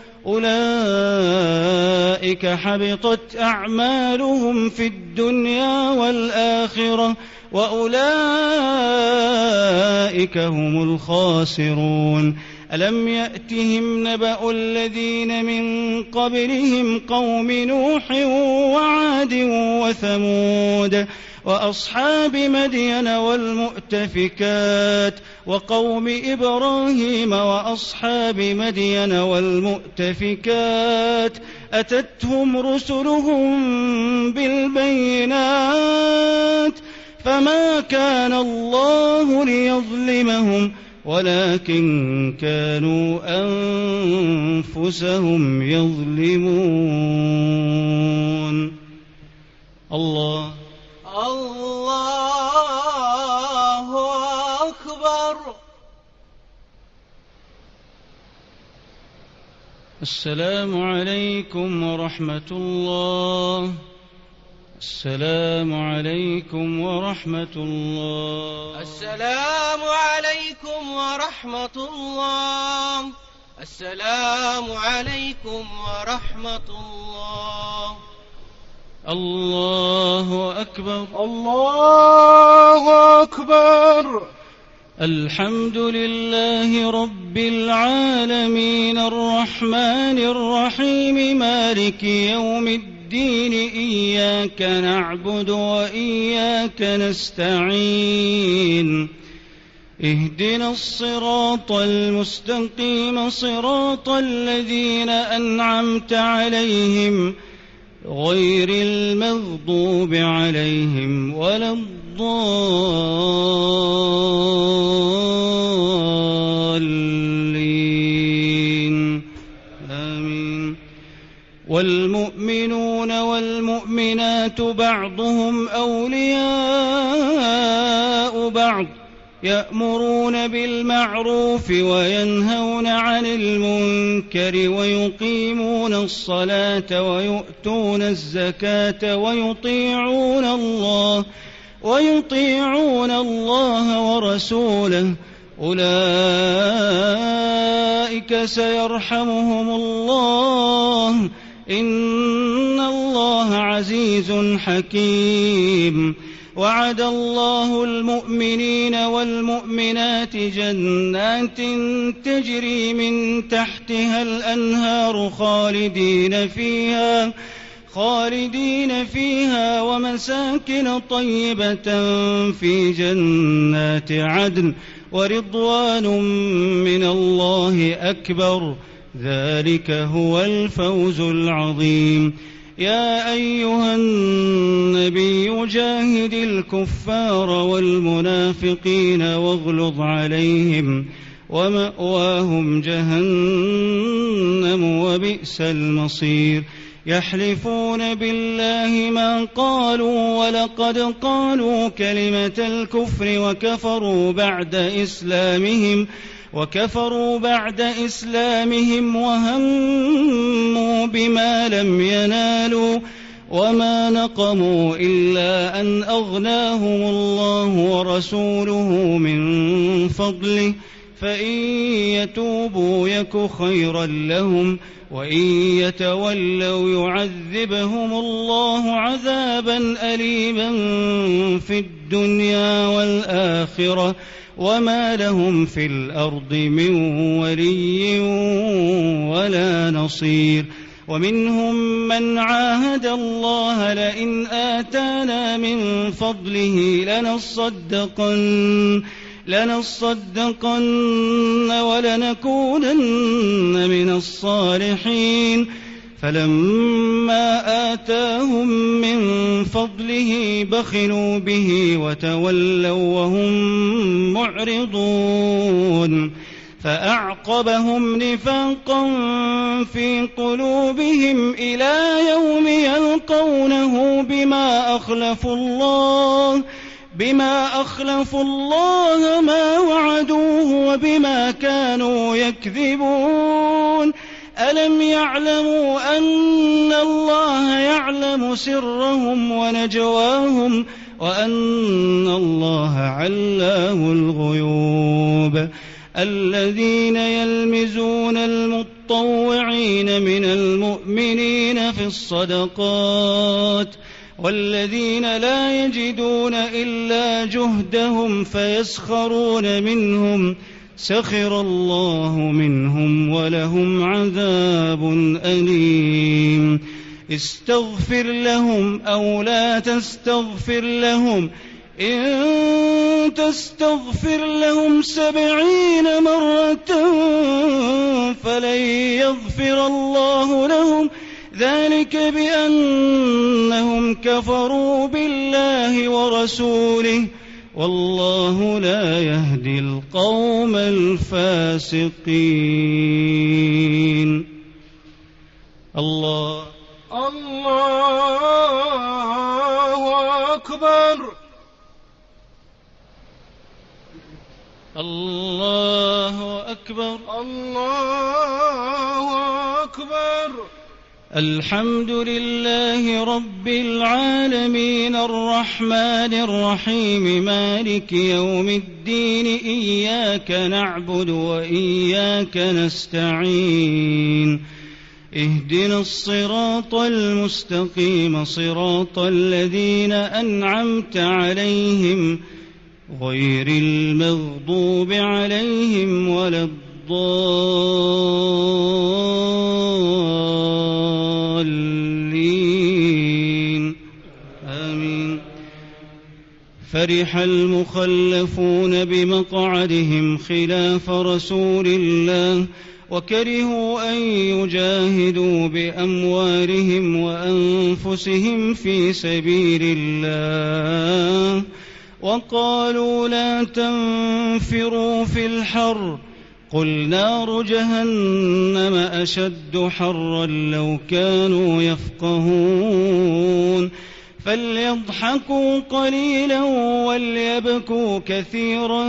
أولئك حبطت أعمالهم في الدنيا والآخرة وأولئك هم الخاسرون. ألم يأتهم نبأ الذين من قبلهم قوم نوح وعاد وثمود وأصحاب مدين والمؤتفكات وقوم إبراهيم وأصحاب مدين والمؤتفكات أتتهم رسلهم بالبينات فما كان الله ليظلمهم ولكن كانوا أنفسهم يظلمون. الله الله أكبر. السلام عليكم ورحمة الله. السلام عليكم ورحمة الله. السلام عليكم ورحمة الله. السلام عليكم ورحمة الله. الله أكبر. الله أكبر. الحمد لله رب العالمين الرحمن الرحيم مالك يوم الدين إياك نعبد وإياك نستعين اهدنا الصراط المستقيم صراط الذين أنعمت عليهم غير المغضوب عليهم ولا الضالين آمين. والمؤمنون والمؤمنات بعضهم أولياء بعض يأمرون بالمعروف وينهون عن المنكر ويقيمون الصلاة ويؤتون الزكاة ويطيعون الله ويطيعون الله ورسوله أولئك سيرحمهم الله إن الله عزيز حكيم. وعد الله المؤمنين والمؤمنات جنات تجري من تحتها الأنهار خالدين فيها خالدين فيها ومساكن طيبة في جنات عدن ورضوان من الله أكبر ذلك هو الفوز العظيم. يا أيها النبي جاهد الكفار والمنافقين واغلظ عليهم ومأواهم جهنم وبئس المصير. يحلفون بالله ما قالوا ولقد قالوا كلمة الكفر وكفروا بعد إسلامهم وكفروا بعد إسلامهم وهموا بما لم ينالوا وما نقموا إلا أن أغناهم الله ورسوله من فضله فإن يتوبوا يك خيرا لهم وإن يتولوا يعذبهم الله عذابا أليما في الدنيا والآخرة وما لهم في الأرض من ولي ولا نصير. ومنهم من عاهد الله لئن آتانا من فضله لنصدقن لنصدقن ولنكونن من الصالحين فلما آتاهم من فضله بخلوا به وتولوا وهم معرضون. فأعقبهم نفاقا في قلوبهم إلى يوم يلقونه بما أخلفوا الله بما أخلفوا الله ما وعدوه وبما كانوا يكذبون. ألم يعلموا أن الله يعلم سرهم ونجواهم وأن الله علام الغيوب. الذين يلمزون المطوعين من المؤمنين في الصدقات والذين لا يجدون إلا جهدهم فيسخرون منهم سخر الله منهم ولهم عذاب أليم استغفر لهم أو لا تستغفر لهم إن تستغفر لهم سبعين مرة فلن يغفر الله لهم ذلك بأنهم كفروا بالله ورسوله والله لا يهدي القوم الفاسقين. الله الله أكبر الله أكبر الله أكبر. الحمد لله رب العالمين الرحمن الرحيم مالك يوم الدين إياك نعبد وإياك نستعين اهدنا الصراط المستقيم صراط الذين أنعمت عليهم غير المغضوب عليهم ولا الضالين آمين. فرح المخلفون بمقعدهم خلاف رسول الله وكرهوا أن يجاهدوا بأموالهم وأنفسهم في سبيل الله وقالوا لا تنفروا في الحر قل نار جهنم أشد حرا لو كانوا يفقهون فليضحكوا قليلا وليبكوا كثيرا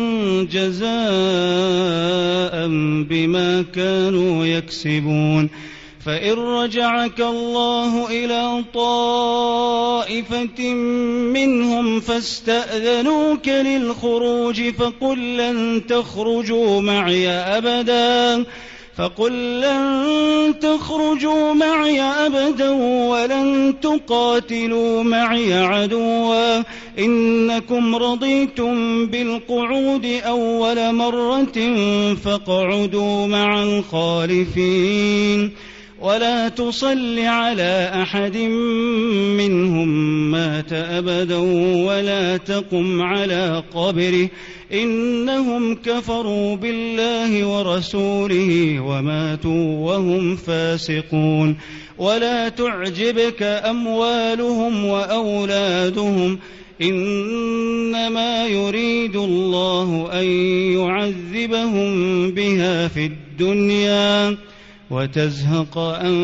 جزاء بما كانوا يكسبون. فإن رجعك الله إلى طائفة منهم فاستأذنوك للخروج فقل لن تخرجوا معي أبدا فقل لن تخرجوا معي أبدا ولن تقاتلوا معي عدوا إنكم رضيتم بالقعود أول مرة فاقعدوا مع الخالفين ولا تصل على أحد منهم مات أبدا ولا تقم على قبره إنهم كفروا بالله ورسوله وماتوا وهم فاسقون. ولا تعجبك أموالهم وأولادهم إنما يريد الله أن يعذبهم بها في الدنيا وتزهق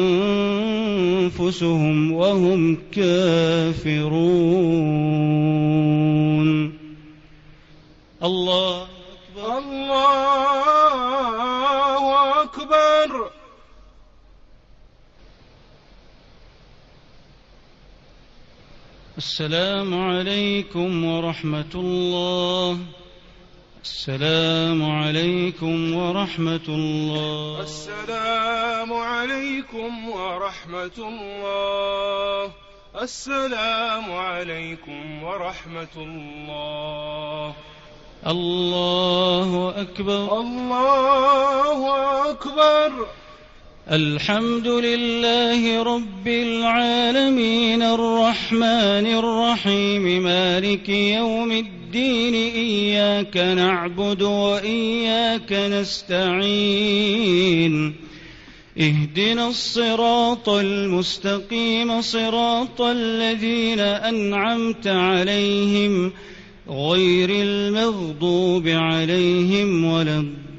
أنفسهم وهم كافرون. الله أكبر الله أكبر. السلام عليكم ورحمة الله. السلام عليكم ورحمة الله. السلام عليكم ورحمة الله. السلام عليكم ورحمة الله. الله أكبر الله أكبر. الحمد لله رب العالمين الرحمن الرحيم مالك يوم الدين إياك نعبد وإياك نستعين اهدنا الصراط المستقيم صراط الذين أنعمت عليهم غير المغضوب عليهم ولا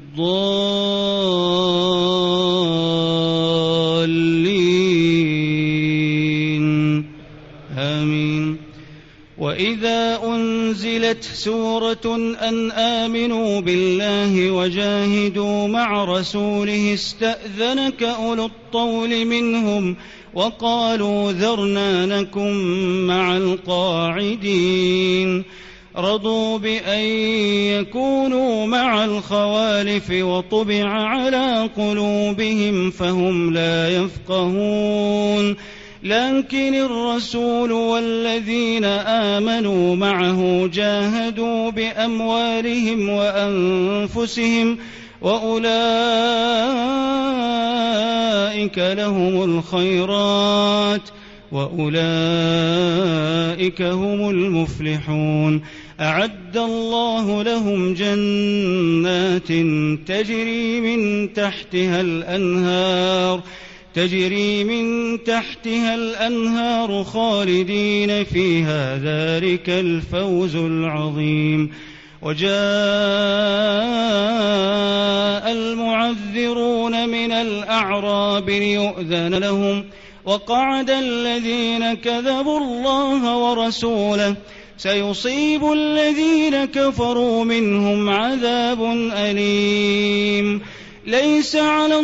الضالين آمين. وإذا أنزلت سورة أن آمنوا بالله وجاهدوا مع رسوله استأذنك أولو الطول منهم وقالوا ذرنا نكن مع القاعدين رضوا بأن يكونوا مع الخوالف وطبع على قلوبهم فهم لا يفقهون لكن الرسول والذين آمنوا معه جاهدوا بأموالهم وأنفسهم وأولئك لهم الخيرات وأولئك هم المفلحون. أعد الله لهم جنات تجري من تحتها الأنهار تجري من تحتها الأنهار خالدين فيها ذلك الفوز العظيم. وجاء المعذرون من الأعراب ليؤذن لهم وقعد الذين كذبوا الله ورسوله سيصيب الذين كفروا منهم عذاب أليم. ليس على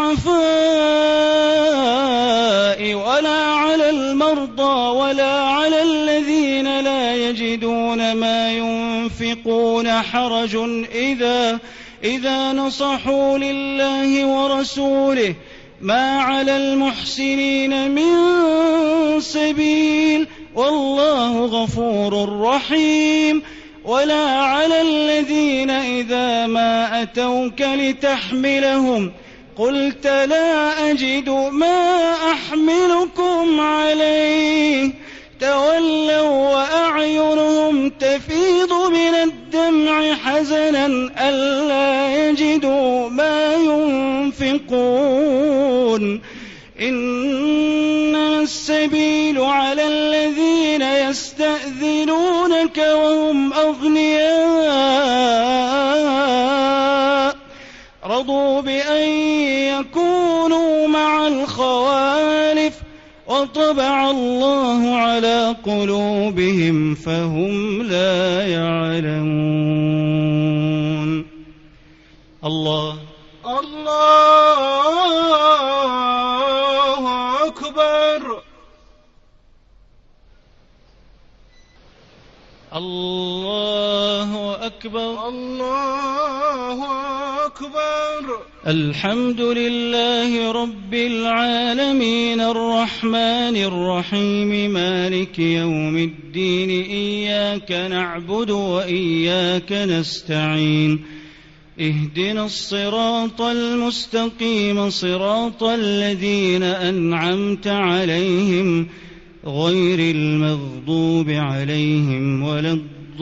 الضعفاء ولا على المرضى ولا على الذين لا يجدون ما ينفقون حرج إذا, إذا نصحوا لله ورسوله ما على المحسنين من سبيل والله غفور رحيم. ولا على الذين إذا ما أتوك لتحملهم قلت لا أجد ما أحملكم عليه تولوا وأعينهم تفيض من الدمع حزنا ألا يجدوا ما ينفقون. إنما السبيل على الذين يستأذنونك وهم أغنياء رضوا بأن يكونوا مع الخوالف وطبع الله على قلوبهم فهم لا يعلمون. الله الله أكبر الله أكبر الله أكبر. الحمد لله رب العالمين الرحمن الرحيم مالك يوم الدين إياك نعبد وإياك نستعين اهدنا الصراط المستقيم صراط الذين أنعمت عليهم غير المغضوب عليهم ولا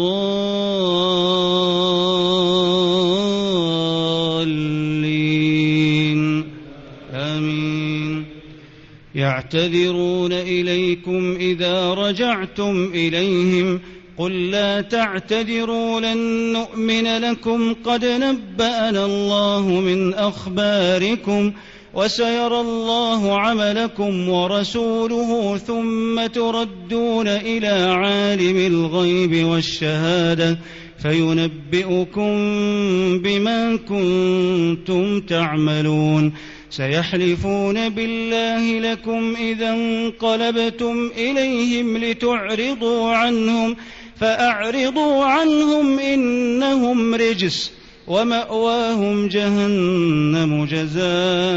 الضالين آمين. يعتذرون إليكم إذا رجعتم إليهم قل لا تعتذروا لن نؤمن لكم قد نبأنا الله من أخباركم وسيرى الله عملكم ورسوله ثم تردون إلى عالم الغيب والشهادة فينبئكم بما كنتم تعملون. سيحلفون بالله لكم إذا انقلبتم إليهم لتعرضوا عنهم فأعرضوا عنهم إنهم رجس ومأواهم جهنم جزاء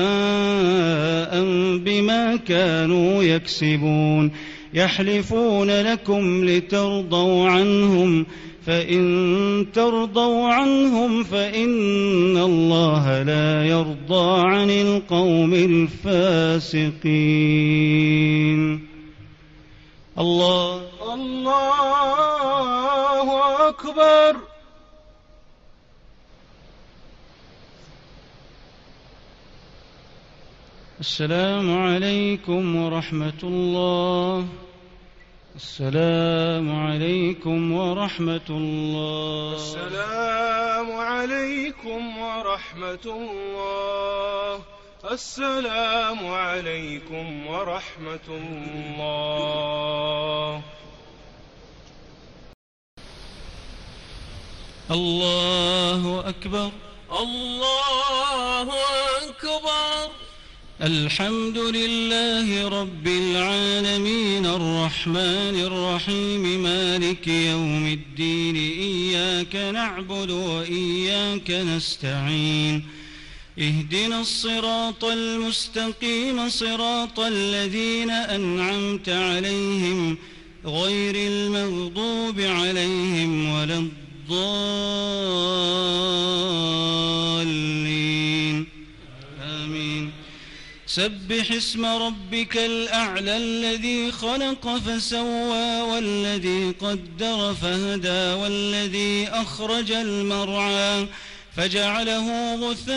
بما كانوا يكسبون. يحلفون لكم لترضوا عنهم فإن ترضوا عنهم فإن الله لا يرضى عن القوم الفاسقين. الله الله أكبر. السلام عليكم ورحمة الله. السلام عليكم ورحمة الله. السلام عليكم ورحمة الله. السلام عليكم ورحمة الله. الله أكبر. الله أكبر. الحمد لله رب العالمين الرحمن الرحيم مالك يوم الدين إياك نعبد وإياك نستعين اهدنا الصراط المستقيم صراط الذين أنعمت عليهم غير المغضوب عليهم ولا الضالين آمين. سبح اسم ربك الأعلى الذي خلق فسوى والذي قدر فهدى والذي أخرج المرعى فجعله غثاء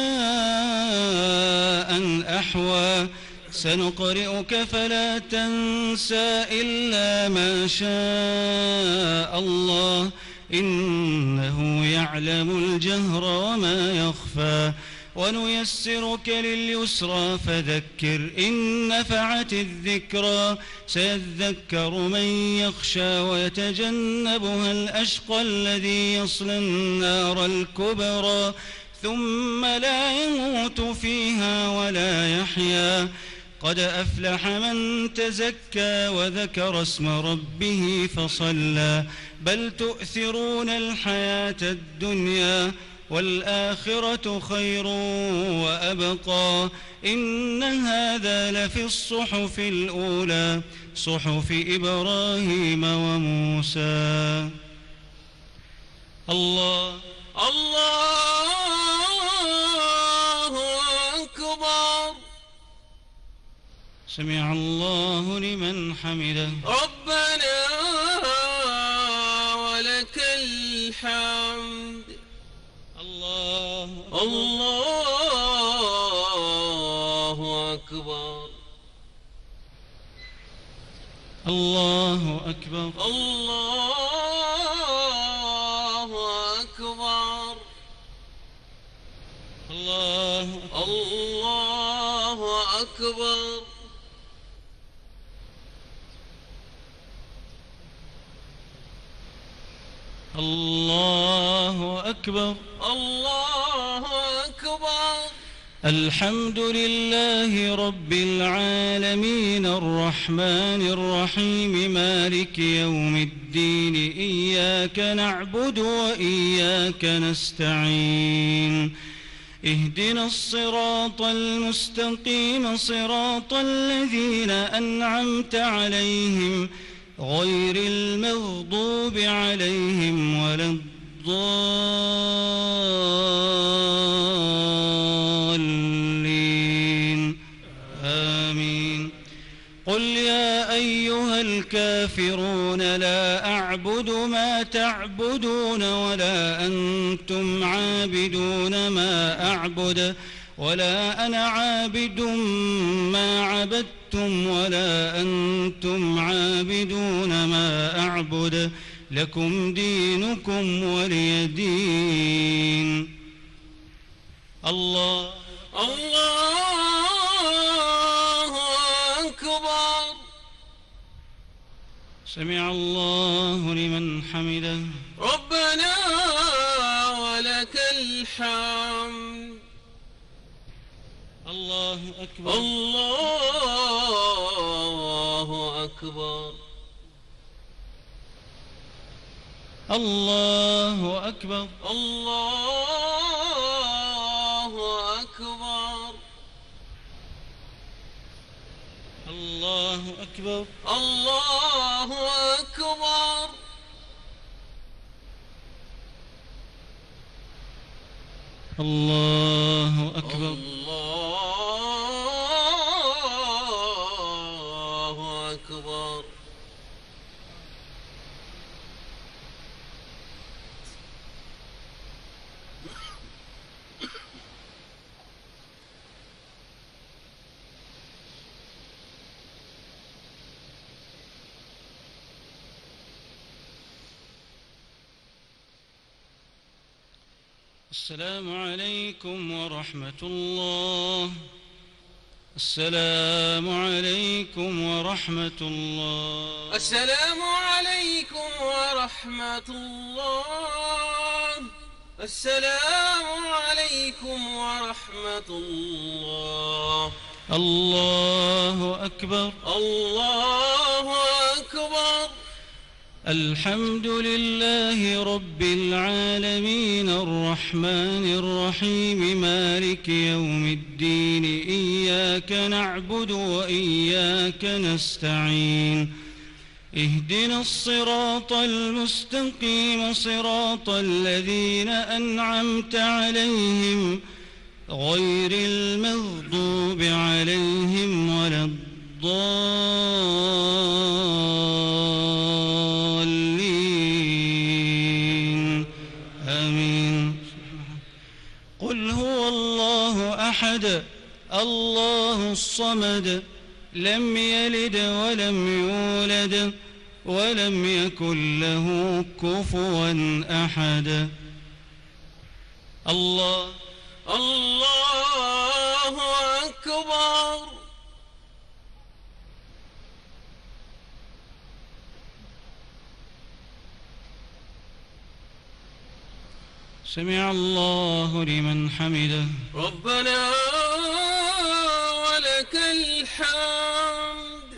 أحوى سنقرئك فلا تنسى إلا ما شاء الله إنه يعلم الجهر وما يخفى ونيسرك لليسرى فذكر إن نفعت الذكرى سيذكر من يخشى ويتجنبها الأشقى الذي يصلى النار الكبرى ثم لا يموت فيها ولا يحيا قد أفلح من تزكى وذكر اسم ربه فصلى بل تؤثرون الحياة الدنيا والآخرة خير وأبقى إن هذا لفي الصحف الأولى صحف إبراهيم وموسى. الله الله أكبر. سمع الله لمن حمده. ربنا ولك الحمد. الله الله أكبر. الله أكبر. الله أكبر. الله الله أكبر. الله أكبر. الله أكبر. الحمد لله رب العالمين الرحمن الرحيم مالك يوم الدين إياك نعبد وإياك نستعين اهدنا الصراط المستقيم صراط الذين أنعمت عليهم غير المغضوب عليهم ولا الضالين آمين. قل يا أيها الكافرون لا أعبد ما تعبدون ولا أنتم عابدون ما أعبد ولا أنا عابد ما عبدتم ولا أنتم عابدون ما أعبد لكم دينكم ولي دين. الله الله أكبر. سمع الله لمن حمده. ربنا ولك الحمد. الله أكبر. الله أكبر. الله أكبر. الله أكبر. الله أكبر. الله أكبر. الله أكبر. الله أكبر. السلام عليكم ورحمة الله. السلام عليكم ورحمة الله. السلام عليكم ورحمة الله. السلام عليكم ورحمة الله. الله أكبر. الله أكبر. الحمد لله رب العالمين الرحمن الرحيم مالك يوم الدين إياك نعبد وإياك نستعين اهدنا الصراط المستقيم صراط الذين أنعمت عليهم غير المغضوب عليهم ولا الضالين آمين. قل هو الله أحد الله الصمد لم يلد ولم يولد ولم يكن له كفوا أحد. الله الله أكبر. سمع الله لمن حمده. ربنا ولك الحمد.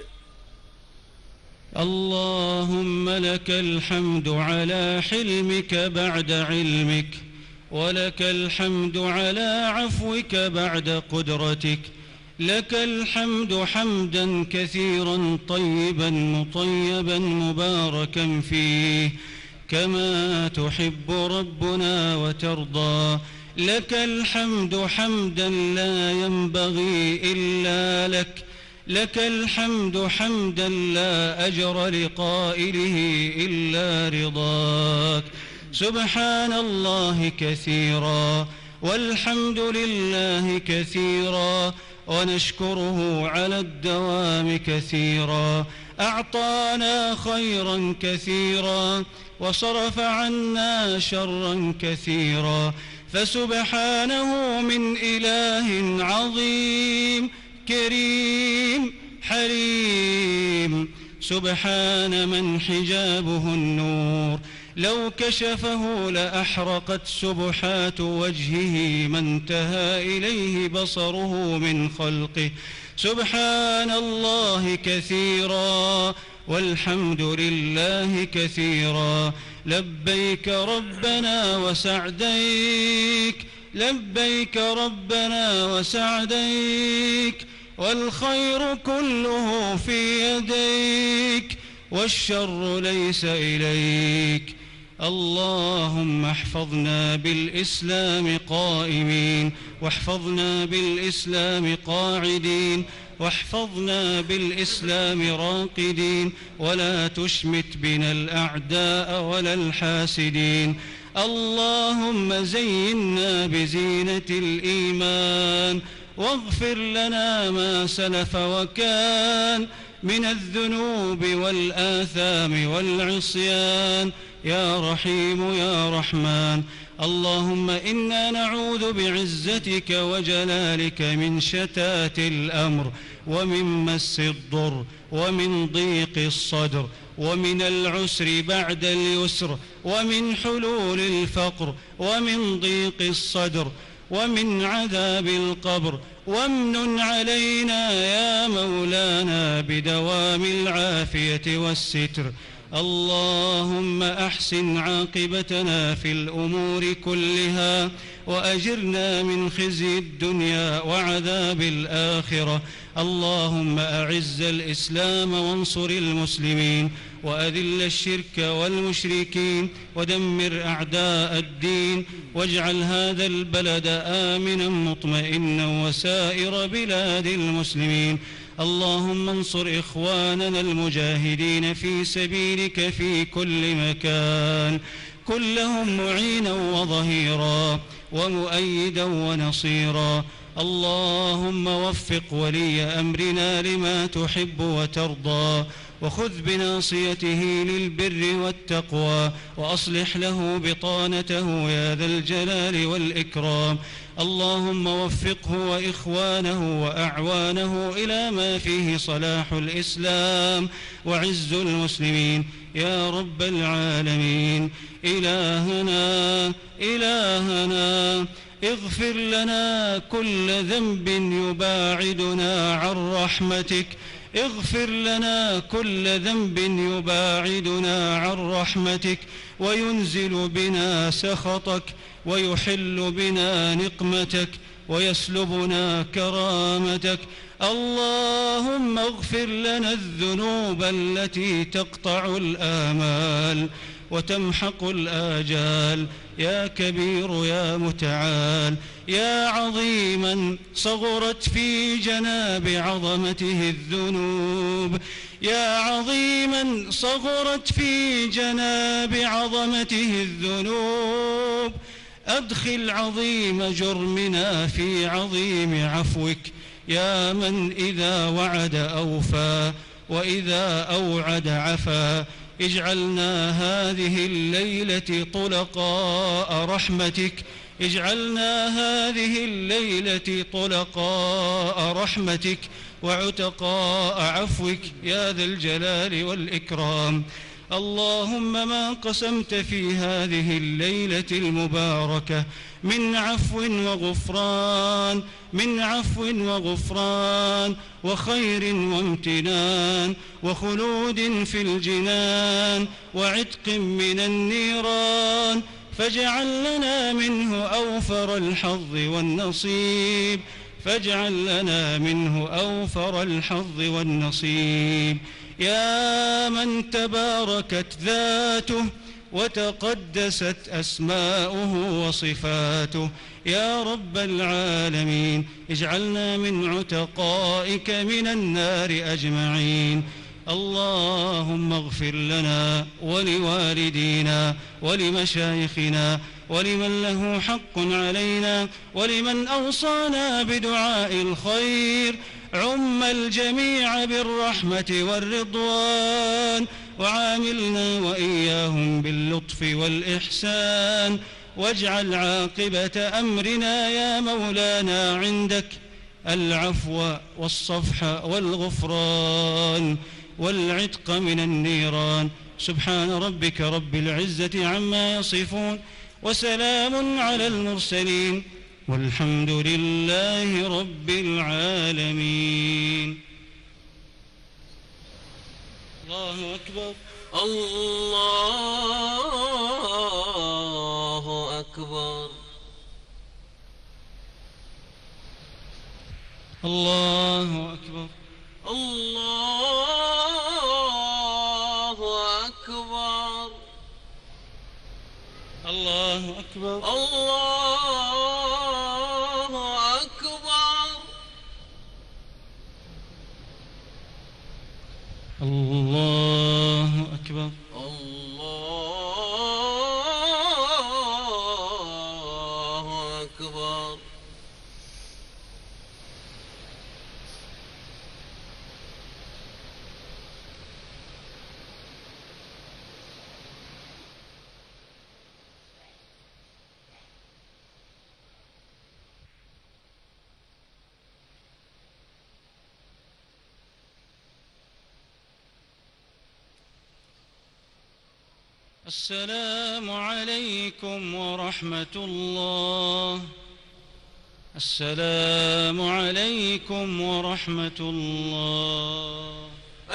اللهم لك الحمد على حلمك بعد علمك، ولك الحمد على عفوك بعد قدرتك، لك الحمد حمدا كثيرا طيبا مطيبا مباركا فيه كما تحب ربنا وترضى. لك الحمد حمدا لا ينبغي إلا لك، لك الحمد حمدا لا أجر لقائله إلا رضاك. سبحان الله كثيرا والحمد لله كثيرا ونشكره على الدوام كثيرا. أعطانا خيرا كثيرا وصرف عنا شرا كثيرا، فسبحانه من إله عظيم كريم حليم. سبحان من حجابه النور، لو كشفه لأحرقت سبحات وجهه ما انتهى إليه بصره من خلقه. سبحان الله كثيرا والحمد لله كثيرا. لبيك ربنا وسعديك، لبيك ربنا وسعديك، والخير كله في يديك والشر ليس إليك. اللهم احفظنا بالإسلام قائمين، واحفظنا بالإسلام قاعدين، واحفظنا بالإسلام راقدين، ولا تشمت بنا الأعداء ولا الحاسدين. اللهم زينا بزينة الإيمان، واغفر لنا ما سلف وكان من الذنوب والآثام والعصيان يا رحيم يا رحمن. اللهم إنا نعوذ بعزتك وجلالك من شتات الأمر، ومن مس الضر، ومن ضيق الصدر، ومن العسر بعد اليسر، ومن حلول الفقر، ومن ضيق الصدر، ومن عذاب القبر. وامنن علينا يا مولانا بدوام العافية والستر. اللهم أحسن عاقبتنا في الأمور كلها، وأجرنا من خزي الدنيا وعذاب الآخرة. اللهم أعز الإسلام وانصر المسلمين، وأذل الشرك والمشركين، ودمر أعداء الدين، واجعل هذا البلد آمنا مطمئنا وسائر بلاد المسلمين. اللهم انصر إخواننا المجاهدين في سبيلك في كل مكان، كن لهم معينا وظهيرا ومؤيدا ونصيرا. اللهم وفق ولي أمرنا لما تحب وترضى، وخذ بناصيته للبر والتقوى، وأصلح له بطانته يا ذا الجلال والإكرام. اللهم وفقه وإخوانه وأعوانه إلى ما فيه صلاح الإسلام وعز المسلمين يا رب العالمين. إلهنا إلهنا اغفر لنا كل ذنب يباعدنا عن رحمتك، اغفر لنا كل ذنب يباعدنا عن رحمتك وينزل بنا سخطك ويحل بنا نقمتك ويسلبنا كرامتك. اللهم اغفر لنا الذنوب التي تقطع الآمال وتمحق الآجال، يا كبير يا متعال، يا عظيما صغرت في جناب عظمته الذنوب، يا عظيما صغرت في جناب عظمته الذنوب. أدخل عظيم جرمنا في عظيم عفوك، يا من إذا وعد أوفى وإذا أوعد عفا. اجعلنا هذه الليلة طلقاء رحمتك، اجعلنا هذه الليلة طلقاء رحمتك وعتقاء عفوك يا ذا الجلال والإكرام. اللهم ما قسمت في هذه الليلة المباركة من عفو وغفران، من عفو وغفران وخير وامتنان وخلود في الجنان وعتق من النيران، فاجعل لنا منه أوفر الحظ والنصيب، فاجعل لنا منه أوفر الحظ والنصيب. يا من تباركت ذاته وتقدست أسماؤه وصفاته، يا رب العالمين اجعلنا من عتقائك من النار أجمعين. اللهم اغفر لنا ولوالدينا ولمشايخنا ولمن له حق علينا ولمن أوصانا بدعاء الخير. عم الجميع بالرحمة والرضوان، وعاملنا وإياهم باللطف والإحسان، واجعل عاقبة أمرنا يا مولانا عندك العفو والصفح والغفران والعتق من النيران. سبحان ربك رب العزة عما يصفون، وسلام على المرسلين، والحمد لله رب العالمين. الله أكبر. الله أكبر. الله أكبر. الله أكبر. الله أكبر. الله أكبر. الله أكبر. الله أكبر. السلام عليكم ورحمة الله. السلام عليكم ورحمة الله.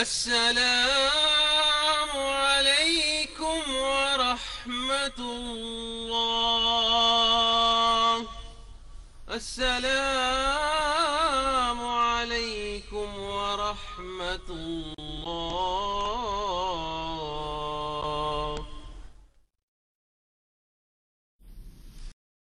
السلام عليكم ورحمة الله. السلام عليكم ورحمة الله.